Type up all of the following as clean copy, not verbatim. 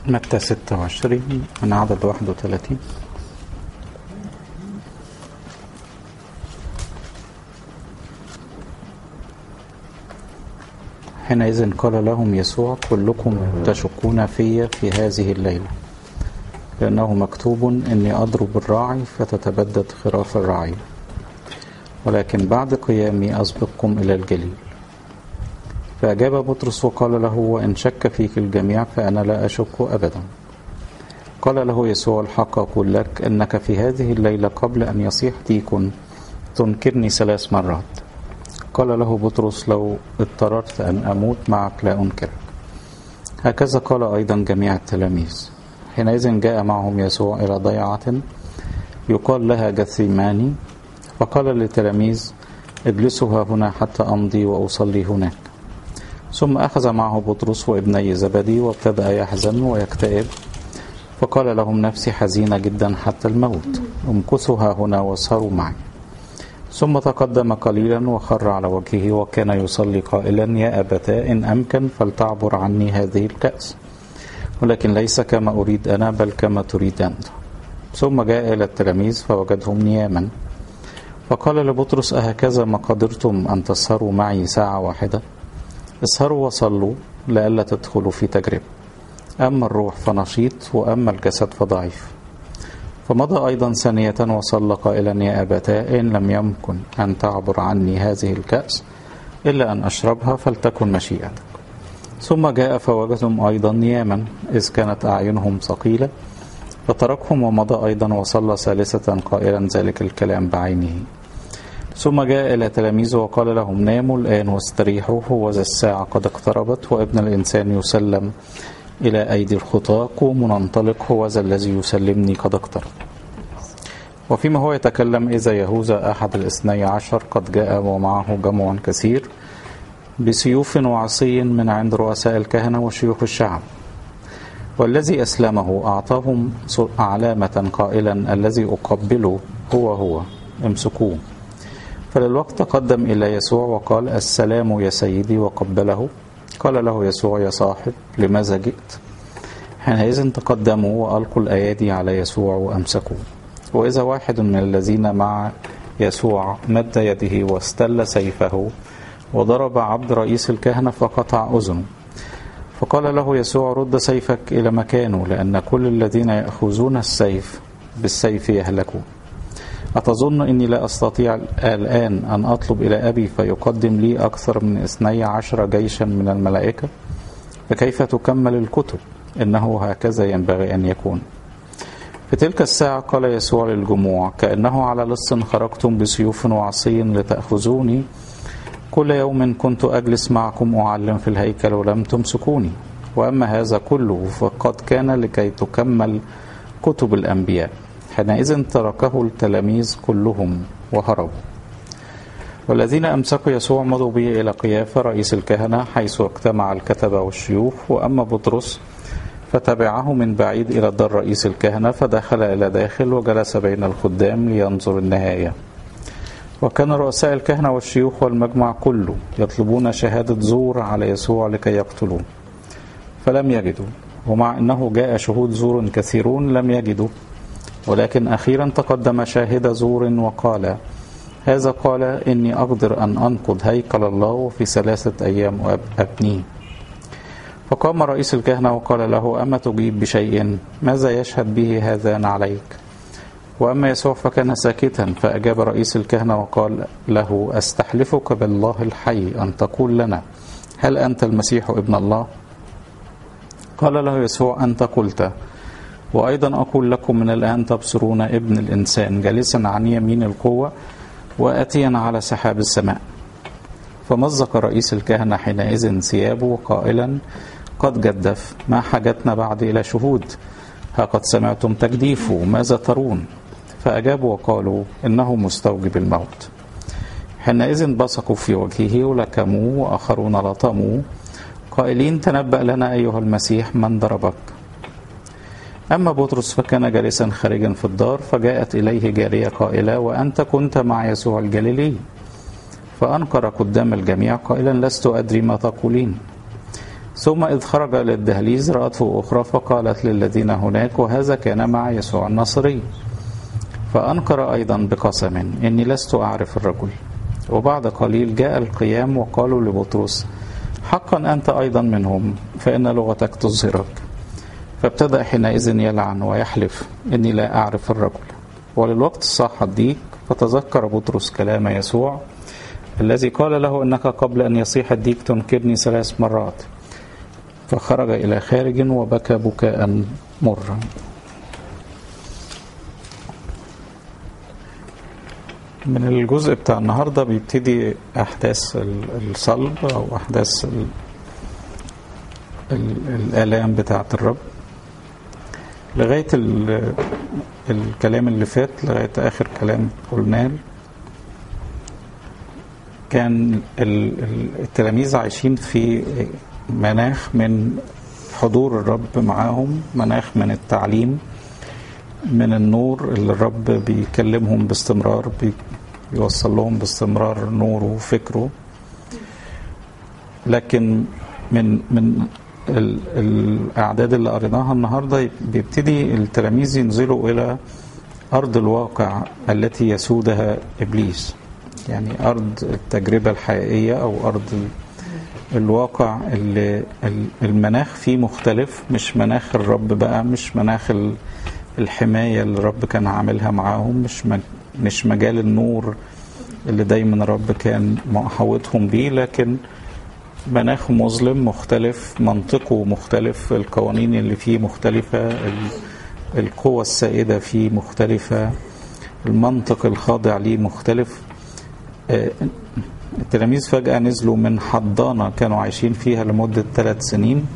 متى 26 من عدد 31. حينئذ قال لهم يسوع: كلكم تشكون في هذه الليلة، لأنه مكتوب: إني أضرب الراعي فتتبدد خراف الرعي، ولكن بعد قيامي أسبقكم إلى الجليل. فأجاب بطرس وقال له: وإن شك فيك الجميع فأنا لا أشك أبدا. قال له يسوع: الحق أقول لك أنك في هذه الليلة قبل أن يصيح ديك تنكرني 3 مرات. قال له بطرس: لو اضطررت أن أموت معك لا أنكرك. هكذا قال أيضا جميع التلاميذ. حينئذ جاء معهم يسوع إلى ضيعة يقال لها جثيماني، فقال للتلاميذ: اجلسوا ها هنا حتى أمضي وأصلي هناك. ثم أخذ معه بطرس وابني زبدي وابتدأ يحزن ويكتئب، فقال لهم: نفسي حزينة جدا حتى الموت، امكثوا ها هنا واسهروا معي. ثم تقدم قليلا وخر على وجهه وكان يصلي قائلا: يا أبتاه، إن أمكن فلتعبر عني هذه الكأس، ولكن ليس كما أريد أنا بل كما تريد أنت. ثم جاء إلى التلاميذ فوجدهم نياما، فقال لبطرس: أهكذا ما قدرتم أن تسهروا معي ساعة واحدة؟ اسهروا وصلوا لئلا تدخلوا في تجربة. أما الروح فنشيط وأما الجسد فضعيف. فمضى أيضا ثانية وصلى قائلا: يا أبتاه، إن لم يمكن أن تعبر عني هذه الكأس إلا أن أشربها فلتكن مشيئتك. ثم جاء فوجدهم أيضا نياما، إذ كانت أعينهم ثقيلة، فتركهم ومضى أيضا وصلى ثالثة قائلا ذلك الكلام بعينه. ثم جاء إلى تلاميذه وقال لهم: ناموا الآن واستريحوا، هوذا الساعة قد اقتربت وابن الإنسان يسلم إلى أيدي الخطاة. قوموا ننطلق، هوذا الذي يسلمني قد اقترب. وفيما هو يتكلم إذا يهوذا أحد 12 قد جاء ومعه جمع كثير بسيوف وعصي من عند رؤساء الكهنة وشيوخ الشعب. والذي أسلمه أعطاهم علامة قائلا: الذي أقبله هو امسكوه. فللوقت تقدم إلى يسوع وقال: السلام يا سيدي، وقبله. قال له يسوع: يا صاحب، لماذا جئت؟ حينئذ تقدموا وألقوا الأيادي على يسوع وأمسكوه. وإذا واحد من الذين مع يسوع مد يده واستل سيفه وضرب عبد رئيس الكهنة فقطع أذنه. فقال له يسوع: رد سيفك إلى مكانه، لأن كل الذين يأخذون السيف بالسيف يهلكون. أتظن إني لا أستطيع الآن أن أطلب إلى أبي فيقدم لي أكثر من 12 جيشا من الملائكة؟ فكيف تكمل الكتب؟ إنه هكذا ينبغي أن يكون. في تلك الساعة قال يسوع للجموع: كأنه على لص خرجتم بسيوف وعصي لتأخذوني. كل يوم كنت أجلس معكم أعلم في الهيكل ولم تمسكوني، وأما هذا كله فقد كان لكي تكمل كتب الأنبياء. حينئذ تركه التلاميذ كلهم وهربوا. والذين أمسكوا يسوع مضوا به إلى قيافة رئيس الكهنة، حيث اجتمع الكتبة والشيوخ. وأما بطرس فتبعه من بعيد إلى دار رئيس الكهنة، فدخل إلى داخل وجلس بين الخدام لينظر النهاية. وكان رؤساء الكهنة والشيوخ والمجمع كله يطلبون شهادة زور على يسوع لكي يقتلوه، فلم يجدوا. ومع أنه جاء شهود زور كثيرون لم يجدوا. ولكن أخيرا تقدم شاهد زور وقال: هذا قال إني أقدر أن أنقض هيكل الله وفي 3 أيام أبنيه. فقام رئيس الكهنة وقال له: أما تجيب بشيء؟ ماذا يشهد به هذان عليك؟ وأما يسوع فكان ساكتا. فأجاب رئيس الكهنة وقال له: أستحلفك بالله الحي أن تقول لنا، هل أنت المسيح ابن الله؟ قال له يسوع: أنت قلت. وأيضا أقول لكم من الآن تبصرون ابن الإنسان جالسا عن يمين القوة وآتيا على سحاب السماء. فمزق رئيس الكهنة حينئذ ثيابه قائلا: قد جدف، ما حاجتنا بعد إلى شهود؟ ها قد سمعتم تجديفه، ماذا ترون؟ فأجابوا وقالوا: إنه مستوجب الموت. حينئذ بصقوا في وجهه ولكموه، وآخرون لطموه قائلين: تنبأ لنا أيها المسيح، من ضربك؟ أما بطرس فكان جالسا خارجا في الدار، فجاءت إليه جارية قائلة: وأنت كنت مع يسوع الجليلي. فأنكر قدام الجميع قائلا: لست أدري ما تقولين. ثم إذ خرج إلى الدهليز رأته أخرى فقالت للذين هناك وهذا كان مع يسوع الناصري، فأنكر أيضا بقسم إني لست أعرف الرجل. وبعد قليل جاء القيام وقالوا لبطرس حقا أنت أيضا منهم فإن لغتك تظهرك. فابتدأ حينئذ يلعن ويحلف إني لا أعرف الرجل. وللوقت صاح الديك، فتذكر بطرس كلام يسوع الذي قال له إنك قبل أن يصيح الديك تنكرني 3 مرات. فخرج إلى خارج وبكى بكاء مرا. من الجزء بتاع النهاردة بيبتدي أحداث الصلب أو أحداث الآلام بتاعة الرب لغاية الكلام اللي فات، لغاية آخر كلام قلناه. كان التلاميذ عايشين في مناخ من حضور الرب معاهم، مناخ من التعليم، من النور اللي الرب بيكلمهم باستمرار، بيوصل لهم باستمرار نوره وفكره. لكن من الأعداد اللي قريناها النهاردة بيبتدي التلاميذ ينزلوا إلى أرض الواقع التي يسودها إبليس، يعني أرض التجربة الحقيقية أو أرض الواقع اللي المناخ فيه مختلف، مش مناخ الرب بقى، مش مناخ الحماية اللي الرب كان عاملها معاهم، مش مجال النور اللي دايما الرب كان محاوطهم بيه، لكن مناخ مظلم مختلف، منطقه مختلف، القوانين اللي فيه مختلفة، القوى السائدة فيه مختلفة، المنطق الخاضع ليه مختلف. التلاميذ فجأة نزلوا من حضانة كانوا عايشين فيها لمدة 3 سنين.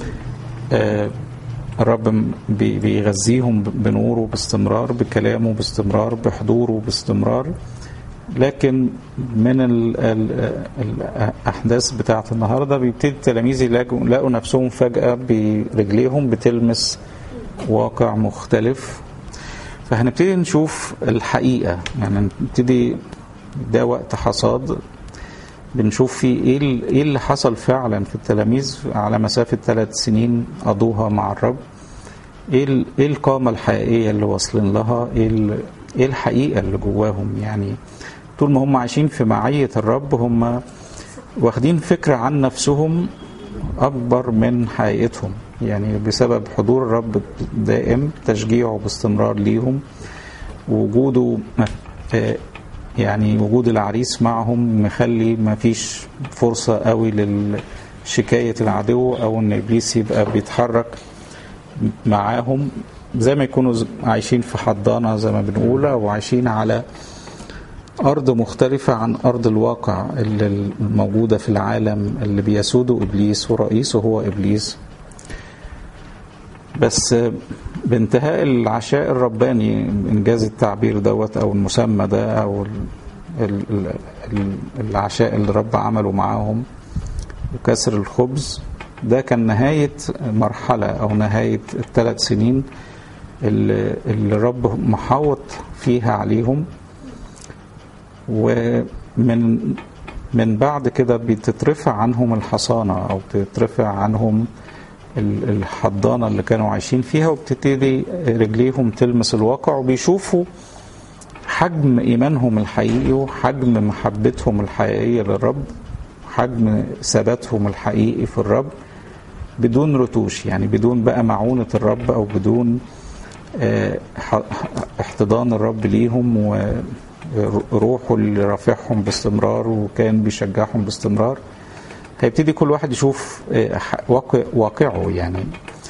الرب بيغذيهم بنوره باستمرار، بكلامه باستمرار، بحضوره باستمرار. لكن من الأحداث بتاعة النهاردة بيبتدي التلاميذ يلاقوا نفسهم فجأة برجليهم بتلمس واقع مختلف. فهنبتدي نشوف الحقيقة، يعني نبتدي ده وقت حصاد بنشوف فيه ايه اللي حصل فعلا في التلاميذ على مسافة 3 سنين قضوها مع الرب. ايه القامة الحقيقية اللي واصلين لها، ايه الحقيقة اللي جواهم. يعني طول ما هم عايشين في معية الرب هم واخدين فكرة عن نفسهم أكبر من حقيقتهم، يعني بسبب حضور الرب دائم، تشجيعه باستمرار ليهم، وجوده يعني وجود العريس معهم مخلي ما فيش فرصة قوي لشكاية العدو أو أن إبليس يبقى بيتحرك معاهم، زي ما يكونوا عايشين في حضانة زي ما بنقول، أو عايشين على أرض مختلفة عن أرض الواقع اللي الموجودة في العالم اللي بيسوده إبليس ورئيسه هو إبليس. بس بانتهاء العشاء الرباني، إنجاز التعبير دوت أو المسمى ده، أو العشاء اللي الرب عمله معاهم وكسر الخبز، ده كان نهاية مرحلة أو نهاية 3 سنين اللي الرب محاوط فيها عليهم. ومن بعد كده بتترفع عنهم الحصانة أو بتترفع عنهم الحضانة اللي كانوا عايشين فيها، وبتبتدي رجليهم تلمس الواقع، وبيشوفوا حجم إيمانهم الحقيقي وحجم محبتهم الحقيقية للرب، حجم ثباتهم الحقيقي في الرب بدون رتوش، يعني بدون بقى معونة الرب أو بدون احتضان الرب ليهم وروحه اللي رافعهم باستمرار وكان بيشجعهم باستمرار. هيبتدي كل واحد يشوف واقعه يعني.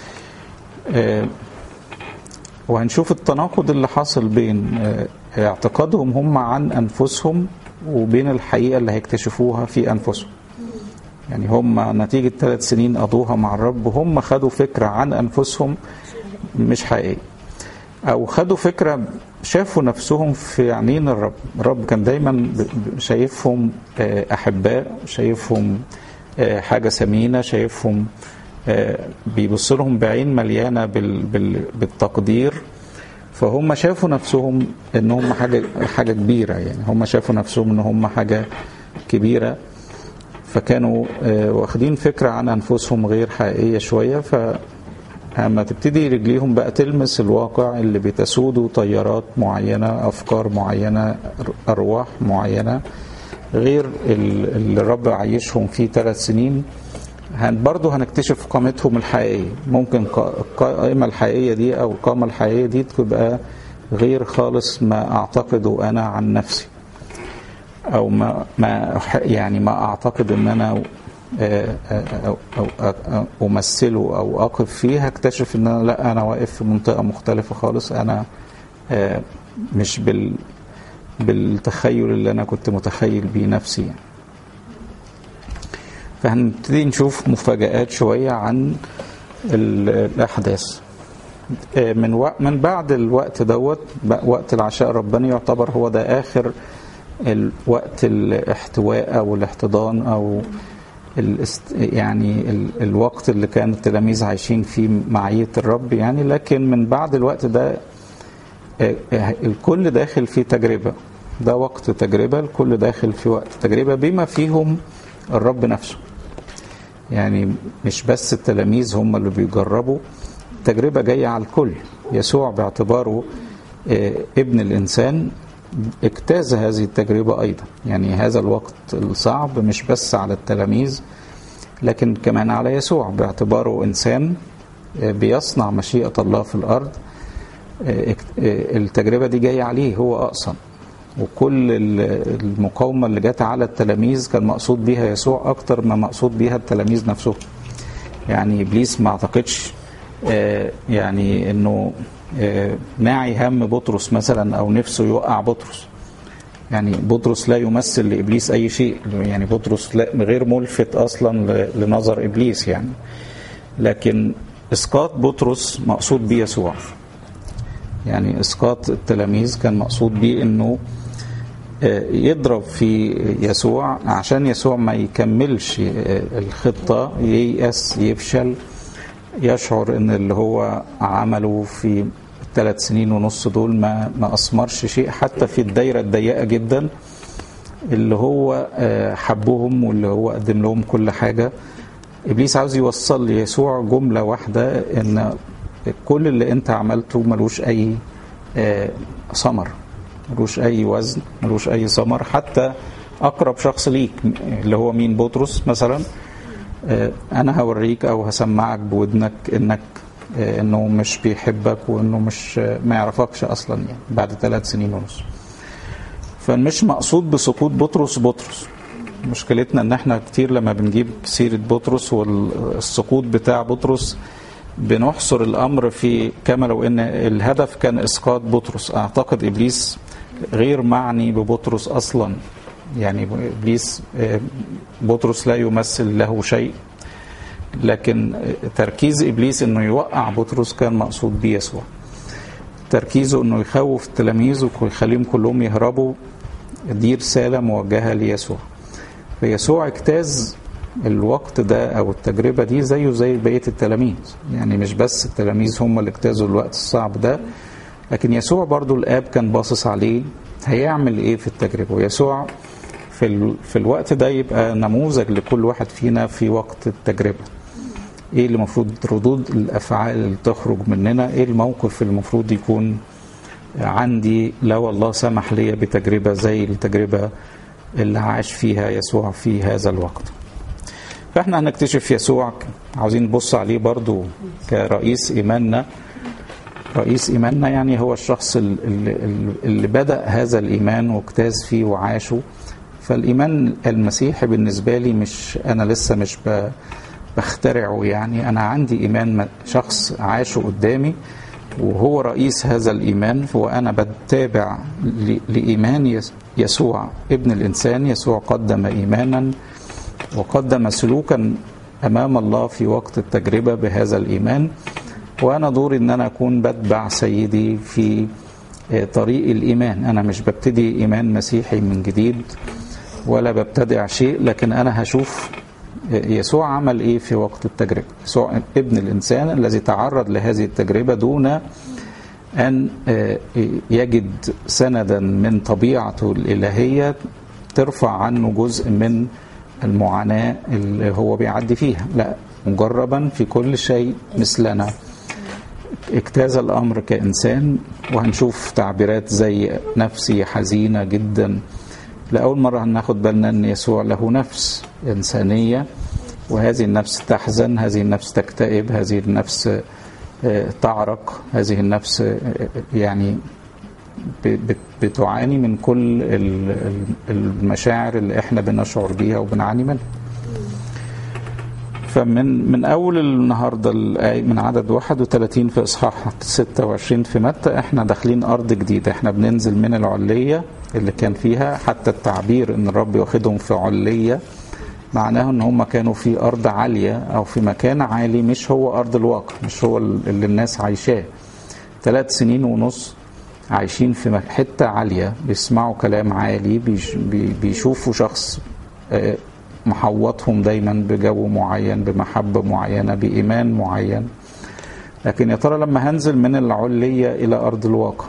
وهنشوف التناقض اللي حصل بين اعتقادهم هم عن أنفسهم وبين الحقيقة اللي هيكتشفوها في أنفسهم. يعني هم نتيجة 3 سنين قضوها مع الرب هم خدوا فكرة عن أنفسهم مش حقيقية، أو خدوا فكرة شافوا نفسهم في عينين الرب. الرب كان دايما شايفهم أحباء، شايفهم حاجة ثمينة، شايفهم بيبص لهم بعين مليانة بالتقدير. فهم شافوا نفسهم ان هم حاجة كبيرة، يعني هم شافوا نفسهم ان هم حاجة كبيرة. فكانوا واخدين فكرة عن أنفسهم غير حقيقية شوية. فأما تبتدي رجليهم بقى تلمس الواقع اللي بتسوده تيارات معينة، أفكار معينة، أرواح معينة غير اللي الرب عايشهم فيه 3 سنين، برضه هنكتشف قامتهم الحقيقية. ممكن القائمة الحقيقية دي أو القامة الحقيقية دي تبقى غير خالص ما أعتقده أنا عن نفسي، أو ما أعتقد أن أنا أو أمثله أو أقف فيه. هكتشف أن أنا لا، أنا واقف في منطقة مختلفة خالص، أنا مش بالتخيل اللي أنا كنت متخيل بيه نفسي يعني. فهنبتدي نشوف مفاجآت شوية عن الأحداث. من بعد الوقت دوت، وقت العشاء الرباني يعتبر هو ده آخر الوقت الاحتواء أو الاحتضان أو يعني الوقت اللي كان التلاميذ عايشين فيه معية الرب يعني. لكن من بعد الوقت ده الكل داخل في تجربة، ده وقت تجربة، الكل داخل في وقت تجربة بما فيهم الرب نفسه. يعني مش بس التلاميذ هم اللي بيجربوا، التجربة جاية على الكل. يسوع باعتباره ابن الإنسان اجتاز هذه التجربة أيضا. يعني هذا الوقت الصعب مش بس على التلاميذ لكن كمان على يسوع باعتباره إنسان بيصنع مشيئة الله في الأرض. التجربة دي جاية عليه هو أقصى، وكل المقاومة اللي جات على التلاميذ كان مقصود بيها يسوع أكتر ما مقصود بيها التلاميذ نفسهم. يعني إبليس ما اعتقدش يعني أنه ناعي هم بطرس مثلا أو نفسه يوقع بطرس. يعني بطرس لا يمثل لإبليس أي شيء، يعني بطرس غير ملفت أصلا لنظر إبليس يعني. لكن إسقاط بطرس مقصود بيه يسوع. يعني إسقاط التلاميذ كان مقصود بيه أنه يضرب في يسوع عشان يسوع ما يكملش الخطة، ييأس، يفشل، يشعر ان اللي هو عمله في 3 سنين ونص دول ما أثمرش شيء حتى في الدايرة الضيقة جدا اللي هو حبهم واللي هو قدم لهم كل حاجة. إبليس عاوز يوصل ليسوع جملة واحدة، ان كل اللي انت عملته ملوش اي ثمر، ملوش اي وزن، ملوش اي ثمر. حتى اقرب شخص ليك اللي هو مين؟ بطرس مثلا. انا هوريك او هسمعك بودنك انه مش بيحبك وانه مش ما يعرفكش اصلا يعني بعد 3 سنين ونص. فمش مقصود بسقوط بطرس. مشكلتنا ان احنا كتير لما بنجيب سيرة بطرس والسقوط بتاع بطرس بنحصر الامر في كما لو ان الهدف كان اسقاط بطرس. اعتقد ابليس غير معني ببطرس اصلا. يعني ابليس بطرس لا يمثل له شيء، لكن تركيز ابليس انه يوقع بطرس كان مقصود بيه يسوع. تركيزه انه يخوف التلاميذ ويخليهم كلهم يهربوا، دي رسالة موجهة ليسوع. فيسوع اجتاز الوقت ده او التجربة دي زي بقية التلاميذ. يعني مش بس التلاميذ هم اللي اجتازوا الوقت الصعب ده، لكن يسوع برضو الآب كان باصص عليه هيعمل ايه في التجربة. ويسوع في الوقت ده يبقى نموذج لكل واحد فينا في وقت التجربة. ايه اللي المفروض ردود الافعال اللي تخرج مننا، ايه الموقف اللي المفروض يكون عندي لو الله سمح لي بتجربة زي التجربة اللي عاش فيها يسوع في هذا الوقت. فاحنا هنكتشف يسوع، عاوزين نبص عليه برضو كرئيس إيماننا. رئيس إيماننا يعني هو الشخص اللي بدأ هذا الإيمان واجتاز فيه وعاشه. فالإيمان المسيحي بالنسبة لي أنا لسه مش بخترعه. يعني أنا عندي إيمان شخص عاشه قدامي وهو رئيس هذا الإيمان، وأنا بتابع لإيمان يسوع ابن الإنسان. يسوع قدم إيمانا وقدم سلوكا أمام الله في وقت التجربة بهذا الإيمان، وأنا دوري أن أنا أكون بتبع سيدي في طريق الإيمان. أنا مش ببتدي إيمان مسيحي من جديد ولا ببتدع شيء، لكن أنا هشوف يسوع عمل إيه في وقت التجربة. يسوع ابن الإنسان الذي تعرض لهذه التجربة دون أن يجد سندا من طبيعته الإلهية ترفع عنه جزء من المعاناة اللي هو بيعدي فيها، لا، مجربا في كل شيء مثلنا، اجتاز الأمر كإنسان. وهنشوف تعبيرات زي نفسي حزينة جدا. لأول مرة هناخد بالنا أن يسوع له نفس إنسانية، وهذه النفس تحزن، هذه النفس تكتئب، هذه النفس تعرق، هذه النفس يعني بتعاني من كل المشاعر اللي احنا بنشعر بيها وبنعاني منها. فمن أول النهاردة الآية من عدد 31 في إصحاح 26 في متى، احنا داخلين أرض جديدة، احنا بننزل من العلية اللي كان فيها. حتى التعبير ان الرب ياخدهم في علية معناه ان هم كانوا في أرض عالية أو في مكان عالي، مش هو أرض الواقع، مش هو اللي الناس عايشاه. 3 سنين ونص عايشين في حتة عالية، بيسمعوا كلام عالي، بيشوفوا شخص محوطهم دايما بجو معين، بمحبة معينة، بإيمان معين. لكن يا ترى لما هنزل من العلية إلى أرض الواقع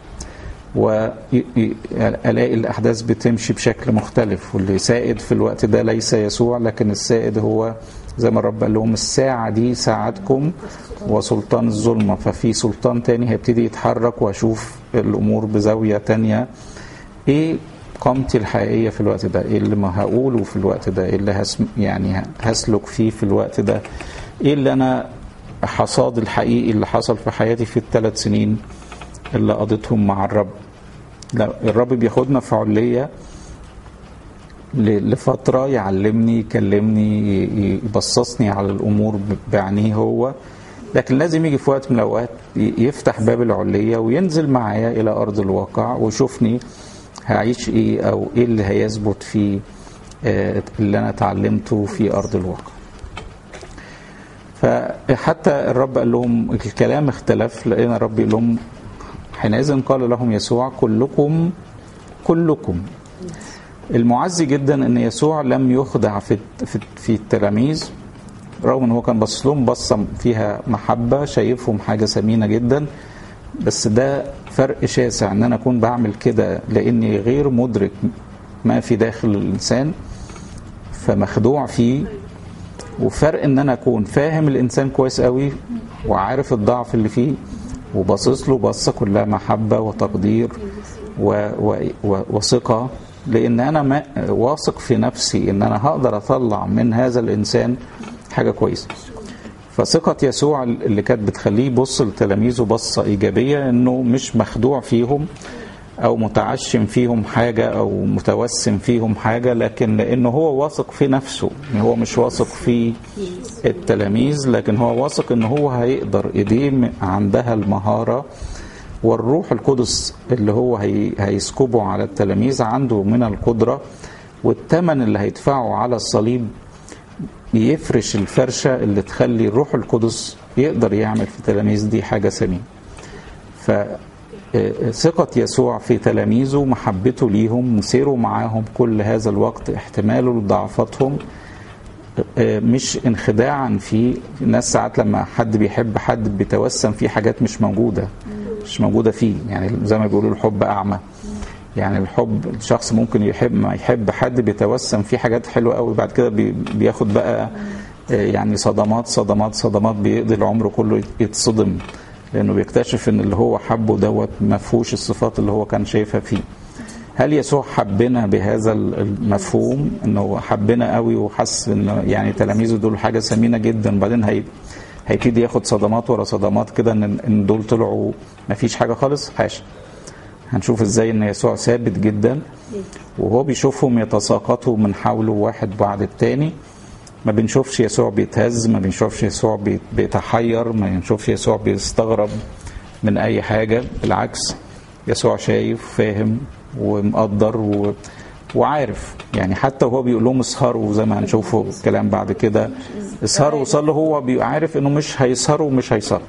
وألاقي الأحداث بتمشي بشكل مختلف، واللي سائد في الوقت ده ليس يسوع، لكن السائد هو زي ما الرب قال لهم الساعة دي ساعتكم وسلطان الظلمة. ففي سلطان تاني هيبتدي يتحرك، وأشوف الأمور بزاوية تانية. إيه قامتي الحقيقية في الوقت ده؟ إيه اللي ما هقوله في الوقت ده؟ إيه اللي يعني هسلك فيه في الوقت ده؟ إيه اللي أنا حصاد الحقيقي اللي حصل في حياتي في ال3 سنين اللي قضيتهم مع الرب؟ لا، الرب بياخدنا في علية لفترة، يعلمني، يكلمني، يبصصني على الأمور بعينيه هو. لكن لازم يجي في وقت من الأوقات يفتح باب العلية وينزل معايا إلى أرض الواقع، ويشوفني هعيش إيه، أو إيه اللي هيثبت فيه اللي أنا تعلمته في أرض الواقع. فحتى الرب قال لهم الكلام اختلف، لأن الرب قال لهم حينئذ قال لهم يسوع كلكم. المعزي جدا ان يسوع لم يخدع في التلاميذ، رغم ان هو كان بص لهم بصه فيها محبه، شايفهم حاجه ثمينه جدا. بس ده فرق شاسع ان انا اكون بعمل كده لاني غير مدرك ما في داخل الانسان فمخدوع فيه، وفرق ان انا اكون فاهم الانسان كويس قوي وعارف الضعف اللي فيه وباصص له بصه كلها محبه وتقدير وثقه، لان انا واثق في نفسي ان انا هقدر اطلع من هذا الانسان حاجه كويسه. فثقه يسوع اللي كانت بتخليه يبص لتلاميذه بصه ايجابيه، انه مش مخدوع فيهم او متعشم فيهم حاجه او متوسم فيهم حاجه، لكن لانه هو واثق في نفسه. هو مش واثق في التلاميذ، لكن هو واثق ان هو هيقدر، ايديه عندها المهاره، والروح القدس اللي هو هيسكبه على التلاميذ عنده من القدرة، والثمن اللي هيدفعه على الصليب يفرش الفرشة اللي تخلي الروح القدس يقدر يعمل في التلاميذ دي حاجة ثمينة. فثقة يسوع في تلاميذه، محبته ليهم، سيره معاهم كل هذا الوقت، احتماله لضعفاتهم، مش انخداعا في الناس. ساعات لما حد بيحب حد بيتوسم فيه حاجات مش موجودة فيه، يعني زي ما بيقولوا الحب أعمى. يعني الحب، الشخص ممكن يحب حد بيتوسم فيه حاجات حلوة قوي، بعد كده بياخد بقى يعني صدمات بيقضي العمر كله يتصدم، لأنه بيكتشف ان اللي هو حبه دوت ما فيهوش الصفات اللي هو كان شايفها فيه. هل يسوع حبنا بهذا المفهوم، انه حبنا قوي وحس ان يعني تلاميذه دول حاجة ثمينة جدا، وبعدين هيبتدي ياخد صدمات ورا صدمات كده ان دول طلعوا ما فيش حاجة خالص؟ حاشا. هنشوف ازاي ان يسوع ثابت جدا، وهو بيشوفهم يتساقطوا من حوله واحد بعد التاني. ما بنشوفش يسوع بيتهز، ما بنشوفش يسوع بيتحير، ما بنشوفش يسوع بيستغرب من اي حاجة. بالعكس، يسوع شايف، فاهم، ومقدر وعارف. يعني حتى وهو بيقول لهم اسهروا، زي ما هنشوفه الكلام بعد كده، اسهروا وصلوا، هو عارف انه مش هيسهروا ومش هيصلوا.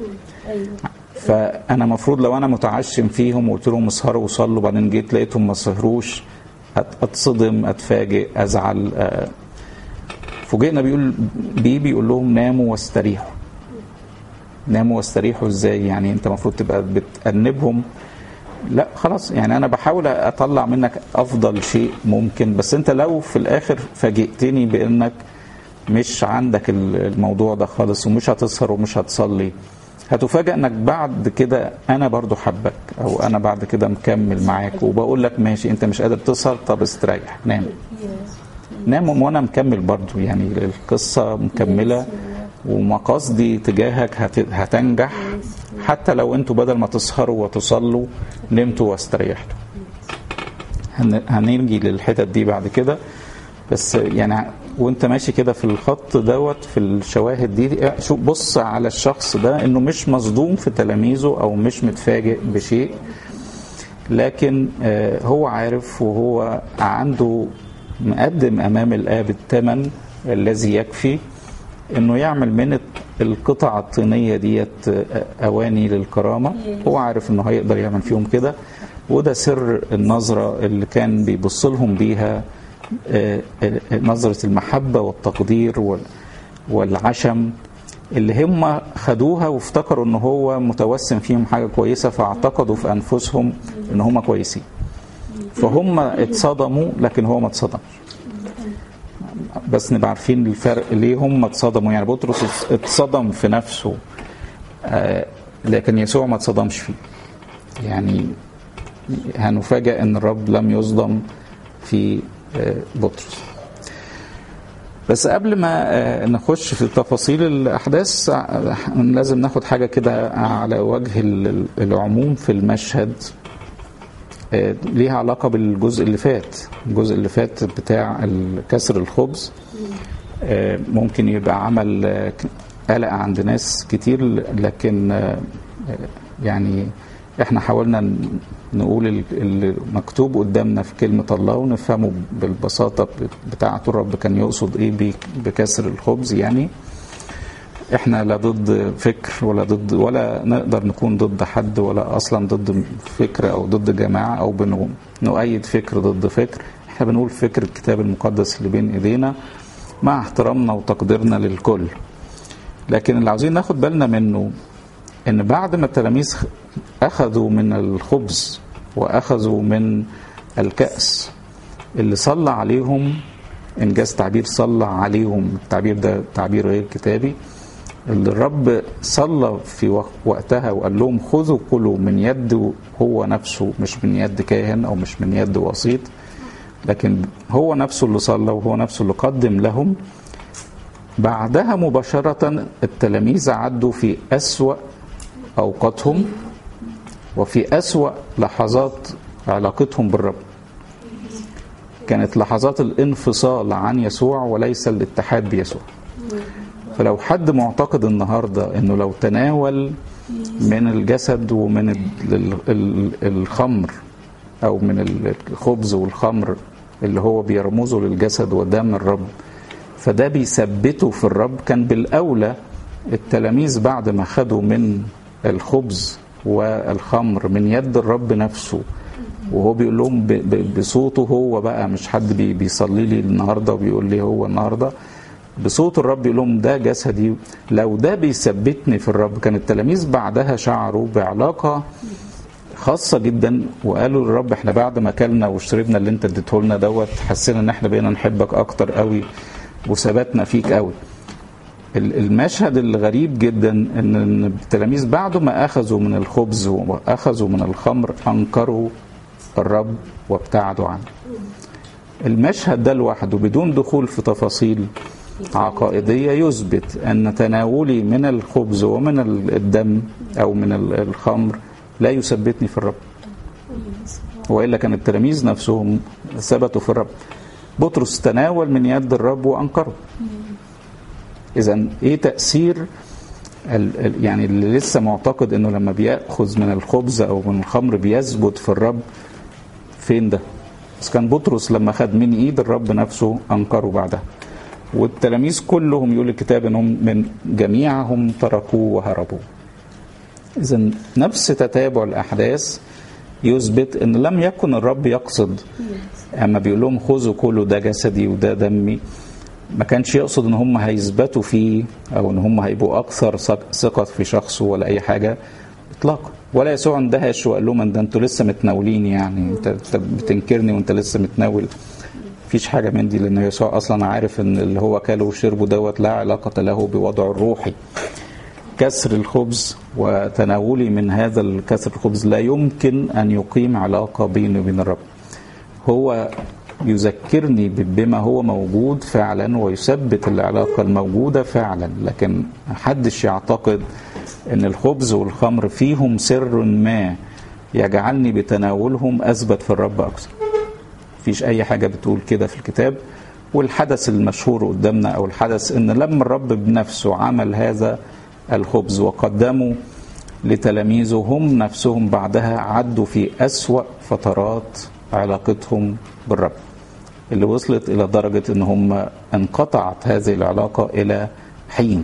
فانا مفروض لو انا متعشم فيهم وقلت لهم اسهروا وصلوا، بعدين جيت لقيتهم ما سهروش، اتصدم، اتفاجئ، ازعل. فوجئنا بيقول لهم ناموا واستريحوا. ازاي يعني؟ انت مفروض تبقى بتأنبهم لا خلاص، يعني انا بحاول اطلع منك افضل شيء ممكن، بس انت لو في الاخر فاجئتني بانك مش عندك الموضوع ده خالص ومش هتسهر ومش هتصلي، هتفاجأ انك بعد كده انا برضو حبك، او انا بعد كده مكمل معاك وبقول لك ماشي انت مش قادر تسهر، طب استريح نام نام وانا مكمل برضو، يعني القصة مكملة ومقاصدي تجاهك هتنجح، حتى لو انتوا بدل ما تسهروا وتصلوا نمتوا واستريحتوا. هنيجي للحتت دي بعد كده، بس يعني وانت ماشي كده في الخط دوت في الشواهد دي، شوف بص على الشخص ده انه مش مصدوم في تلاميذه او مش متفاجئ بشيء، لكن هو عارف وهو عنده مقدم امام الاب الثمن الذي يكفي انه يعمل من القطع الطينية ديت اواني للكرامة. هو عارف انه هيقدر يعمل فيهم كده، وده سر النظرة اللي كان بيبص لهم بيها، نظرة المحبة والتقدير والعشم اللي هم خدوها وافتكروا ان هو متوسم فيهم حاجة كويسة، فاعتقدوا في انفسهم ان هم كويسين، فهم اتصدموا لكن هو ما اتصدمش. بس نبقى عارفين الفرق ليه هم اتصدموا. يعني بطرس اتصدم في نفسه لكن يسوع ما اتصدمش فيه. يعني هنفاجأ ان الرب لم يصدم في بطرس. بس قبل ما نخش في تفاصيل الأحداث لازم ناخد حاجة كده على وجه العموم في المشهد، ليها علاقة بالجزء اللي فات. الجزء اللي فات بتاع كسر الخبز ممكن يبقى عمل قلق عند ناس كتير، لكن يعني احنا حاولنا نقول اللي مكتوب قدامنا في كلمة الله ونفهمه بالبساطة بتاعته. الرب كان يقصد ايه بكسر الخبز. يعني احنا لا ضد فكر ولا نقدر نكون ضد حد، ولا اصلا ضد فكر او ضد جماعة او نؤيد فكر ضد فكر. احنا بنقول فكر الكتاب المقدس اللي بين ايدينا مع احترامنا وتقديرنا للكل. لكن اللي عاوزين ناخد بالنا منه ان بعد ما التلاميذ اخذوا من الخبز واخذوا من الكأس اللي صلى عليهم، انجاز تعبير صلى عليهم، التعبير ده تعبير غير كتابي، اللي الرب صلى في وقتها وقال لهم خذوا كلوا من يد هو نفسه، مش من يد كاهن او مش من يد وسيط، لكن هو نفسه اللي صلى وهو نفسه اللي قدم لهم. بعدها مباشرة التلاميذ عدوا في أسوأ أوقاتهم وفي أسوأ لحظات علاقتهم بالرب، كانت لحظات الانفصال عن يسوع وليس الاتحاد بيسوع. فلو حد معتقد النهاردة انه لو تناول من الجسد ومن الخمر او من الخبز والخمر اللي هو بيرمزوا للجسد ودم الرب فده بيثبته في الرب، كان بالأولى التلاميذ بعد ما خدوا من الخبز والخمر من يد الرب نفسه وهو بيقول لهم بصوته هو بقى، مش حد بيصلي لي النهارده وبيقول لي هو النهارده، بصوت الرب يقول لهم ده جسدي. لو ده بيثبتني في الرب، كان التلاميذ بعدها شعروا بعلاقه خاصه جدا وقالوا للرب احنا بعد ما اكلنا وشربنا اللي انت اديته لنا دوت حسينا ان احنا بقينا نحبك اكتر قوي وثبتنا فيك قوي. المشهد الغريب جدا ان التلاميذ بعد ما اخذوا من الخبز واخذوا من الخمر انكروا الرب وابتعدوا عنه. المشهد ده لوحده بدون دخول في تفاصيل عقائدية يثبت أن تناولي من الخبز ومن الدم أو من الخمر لا يثبتني في الرب، وإلا كان التلاميذ نفسهم ثبتوا في الرب. بطرس تناول من يد الرب وأنكره. إذن إيه تأثير يعني اللي لسه معتقد أنه لما بيأخذ من الخبز أو من الخمر بيثبت في الرب؟ فين ده؟ بس كان بطرس لما خد من إيد الرب نفسه أنكره بعدها، والتلاميذ كلهم يقول الكتاب انهم من جميعهم تركوه وهربوا. اذن نفس تتابع الاحداث يثبت ان لم يكن الرب يقصد اما بيقول لهم خذوا كلوا ده جسدي وده دمي، ما كانش يقصد ان هم هيثبتوا فيه او ان هم هيبقوا اكثر ثقة في شخصه ولا اي حاجة، اطلاقا. ولا يسوع اندهش وقال لهم ده انتوا لسه متناولين، يعني انت بتنكرني وانت لسه متناول. مفيش حاجه من دي، لان يسوع اصلا عارف ان اللي هو كاله وشربه دوت لا علاقه له بوضعه الروحي. كسر الخبز وتناولي من هذا الكسر الخبز لا يمكن ان يقيم علاقه بيني وبين الرب. هو يذكرني بما هو موجود فعلا ويثبت العلاقه الموجوده فعلا، لكن محدش يعتقد ان الخبز والخمر فيهم سر ما يجعلني بتناولهم اثبت في الرب اكثر. مفيش اي حاجه بتقول كده في الكتاب. والحدث المشهور قدامنا او الحدث ان لما الرب بنفسه عمل هذا الخبز وقدمه لتلاميذه، هم نفسهم بعدها عدوا في أسوأ فترات علاقتهم بالرب، اللي وصلت إلى درجة إن هم انقطعت هذه العلاقة إلى حين،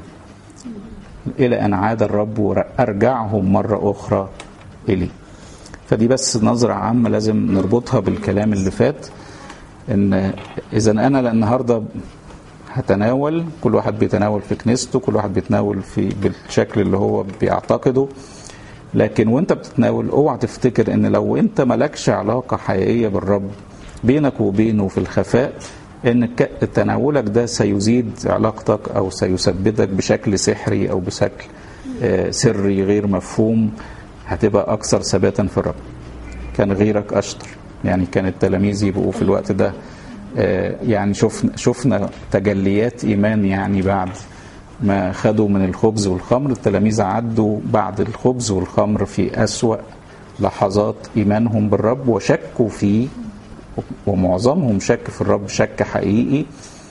إلى أن عاد الرب وأرجعهم مرة أخرى إليه. فدي بس نظرة عامة لازم نربطها بالكلام اللي فات، إن إذا أنا النهاردة هتناول، كل واحد بيتناول في كنيسته، كل واحد بيتناول بالشكل اللي هو بيعتقده، لكن وانت بتتناول اوعى تفتكر ان لو انت ملكش علاقة حقيقية بالرب بينك وبينه في الخفاء ان تناولك ده سيزيد علاقتك او سيثبتك بشكل سحري او بشكل سري غير مفهوم، هتبقى اكثر ثباتا في الرب. كان غيرك اشطر، يعني كان التلاميذ يبقوا في الوقت ده يعني شفنا تجليات إيمان، يعني بعد ما خدوا من الخبز والخمر التلاميذ عدوا بعد الخبز والخمر في أسوأ لحظات إيمانهم بالرب وشكوا فيه، ومعظمهم شك في الرب شك حقيقي،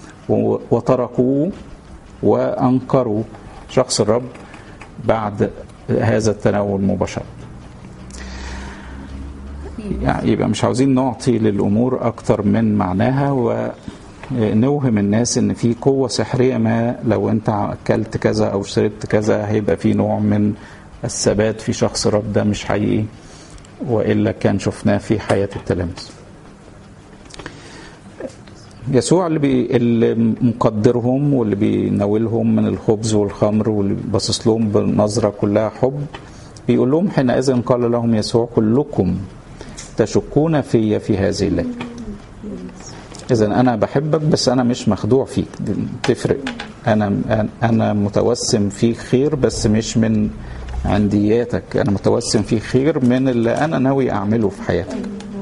وتركوه وأنكروا شخص الرب بعد هذا التناول مباشرة. يعني يبقى مش عاوزين نعطي للأمور أكتر من معناها ونوهم الناس إن في قوة سحرية ما لو أنت أكلت كذا أو شربت كذا هيبقى في نوع من الثبات في شخص الرب. ده مش حقيقي، وإلا كان شفناه في حياة التلاميذ. يسوع اللي مقدرهم واللي بيناولهم من الخبز والخمر واللي باصص لهم بنظرة كلها حب، بيقول لهم حينئذ قال لهم يسوع كلكم تشكون في هذه الليلة. إذن أنا بحبك بس أنا مش مخدوع فيك، تفرق. أنا متوسم فيك خير بس مش من عندياتك، أنا متوسم فيك خير من اللي أنا ناوي أعمله في حياتك.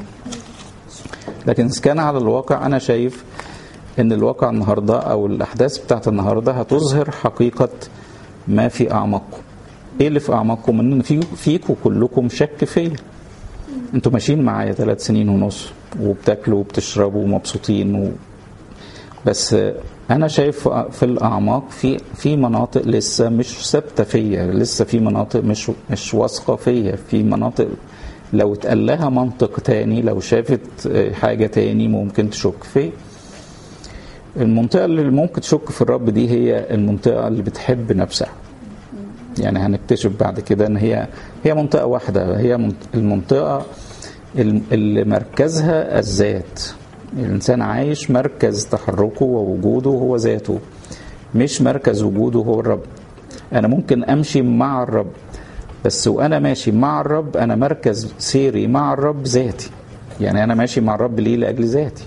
لكن كان على الواقع أنا شايف إن الواقع النهاردة أو الأحداث بتاعت النهاردة هتظهر حقيقة ما في أعماقكم. إيه اللي في أعماقكم؟ إن فيكم كلكم شك فيا. انتوا ماشيين معايا 3 سنين ونص وبتاكلوا وبتشربوا ومبسوطين بس انا شايف في الاعماق في مناطق لسه مش ثابته فيا، لسه في مناطق مش واثقه فيا، في مناطق لو اتقال لها منطق تاني، لو شافت حاجه تاني ممكن تشك فيا. المنطقه اللي ممكن تشك في الرب دي هي المنطقه اللي بتحب نفسها. يعني هنكتشف بعد كده ان هي منطقة واحدة، هي المنطقة اللي مركزها الذات. الانسان عايش مركز تحركه ووجوده هو ذاته، مش مركز وجوده هو الرب. انا ممكن امشي مع الرب بس وانا ماشي مع الرب انا مركز سيري مع الرب ذاتي. يعني انا ماشي مع الرب ليه؟ لاجل ذاتي.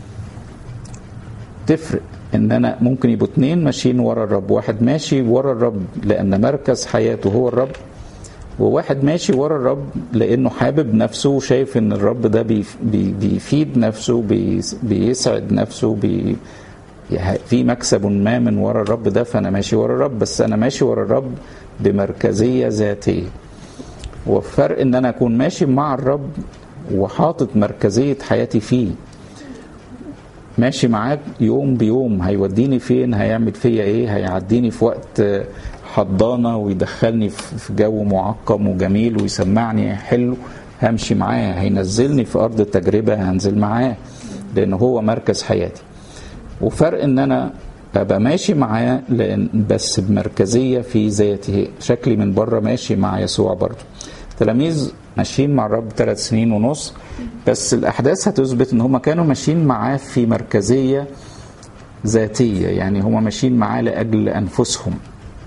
تفرق ان انا ممكن يبقوا 2 ماشيين ورا الرب، واحد ماشي ورا الرب لان مركز حياته هو الرب، وواحد ماشي ورا الرب لانه حابب نفسه وشايف ان الرب ده بيفيد نفسه، بيسعد نفسه، في مكسب ما من ورا الرب ده، فانا ماشي ورا الرب. بس انا ماشي ورا الرب بمركزية ذاتية. وفرق ان انا اكون ماشي مع الرب وحاطط مركزية حياتي فيه، ماشي معاك يوم بيوم، هيوديني فين، هيعمل فيا ايه، هيعديني في وقت حضانة ويدخلني في جو معقم وجميل ويسمعني حلو، همشي معاه. هينزلني في أرض التجربة، هنزل معاه لأنه هو مركز حياتي. وفرق ان انا ابقى ماشي معاه بس بمركزية في ذاتي، شكلي من بره ماشي مع يسوع برضه. تلاميذ ماشيين مع الرب 3 سنين ونص، بس الأحداث هتثبت ان هم كانوا ماشيين معاه في مركزية ذاتية. يعني هم ماشيين معاه لأجل أنفسهم،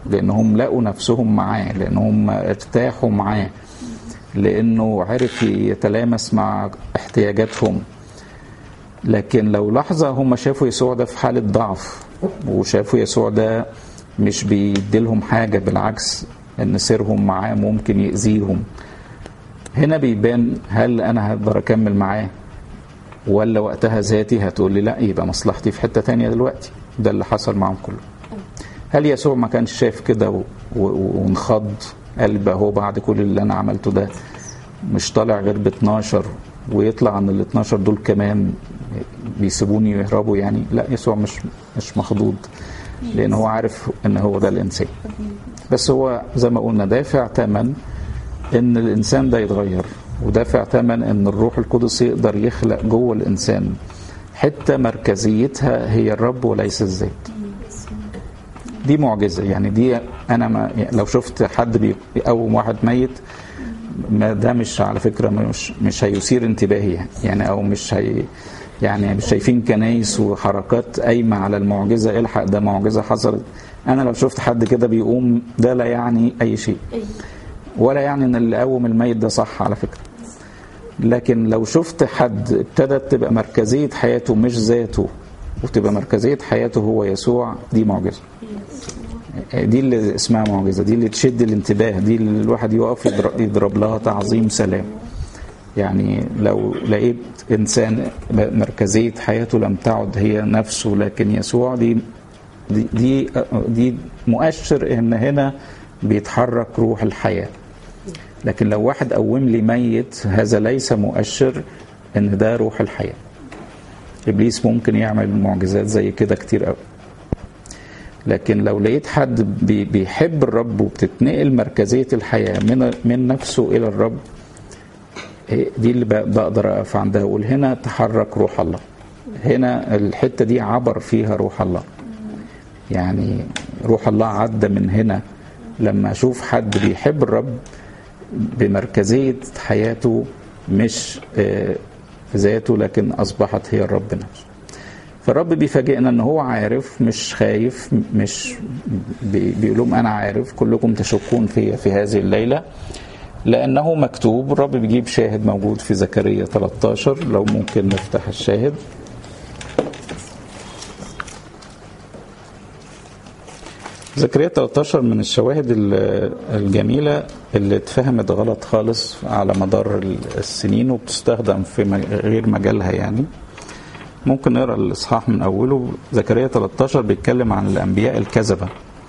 لأنهم لقوا نفسهم معاه، لأنهم ارتاحوا معاه، لأنه عرف يتلامس مع احتياجاتهم. لكن لو لحظة هم شافوا يسوع ده في حالة ضعف، وشافوا يسوع ده مش بيديلهم حاجة، بالعكس ان سيرهم معاه ممكن يأذيهم، هنا بيبان هل انا هقدر اكمل معاه، ولا وقتها ذاتي هتقول لي لا يبقى مصلحتي في حتة تانية دلوقتي. ده اللي حصل معهم كله. هل يسوع ما كانش شايف كده وانخض قال بقى هو بعد كل اللي انا عملته ده مش طالع غير ب12 ويطلع عن ال12 دول كمان بيسيبوني ويهربوا يعني؟ لا، يسوع مش مخضوض، لان هو عارف ان هو ده الانسان. بس هو زي ما قلنا دافع ثمن ان الانسان ده يتغير، ودافع ثمن ان الروح القدس يقدر يخلق جوه الانسان حتة مركزيتها هي الرب وليس الذات. دي معجزة يعني. دي انا ما لو شفت حد بيقوم واحد ميت، ما ده مش على فكرة مش هيثير انتباهي يعني، او مش شايفين كنايس وحركات قايمة على المعجزة، الحق ده معجزة حصلت. انا لو شفت حد كده بيقوم، ده لا يعني اي شيء، ولا يعني ان اللي قوم الميت ده صح على فكرة. لكن لو شفت حد ابتدت تبقى مركزية حياته مش ذاته، وتبقى مركزية حياته هو يسوع، دي معجزة. دي اللي اسمها معجزة، دي اللي تشد الانتباه، دي اللي الواحد يقف يضرب لها تعظيم سلام. يعني لو لقيت إنسان مركزية حياته لم تعد هي نفسه لكن يسوع، دي مؤشر إن هنا بيتحرك روح الحياة. لكن لو واحد قوم لي ميت، هذا ليس مؤشر إن ده روح الحياة. إبليس ممكن يعمل معجزات زي كده كتير قوي. لكن لو لقيت حد بيحب الرب وبتتنقل مركزية الحياة من نفسه إلى الرب، دي اللي بقدر أقف عندها أقول هنا تحرك روح الله، هنا الحتة دي عبر فيها روح الله. يعني روح الله عدى من هنا لما أشوف حد بيحب الرب بمركزية حياته مش ذاته، لكن أصبحت هي الرب نفسه. فالرب بيفاجئنا ان هو عارف، مش خايف، مش بيقولهم انا عارف كلكم تشكون في هذه الليلة، لانه مكتوب. الرب بيجيب شاهد موجود في زكريا 13، لو ممكن نفتح الشاهد. زكريا 13 من الشواهد الجميلة اللي اتفهمت غلط خالص على مدار السنين وبتستخدم في غير مجالها يعني. ممكن نقرأ الإصحاح من أوله. زكريا 13 بيتكلم عن الأنبياء الكذبة،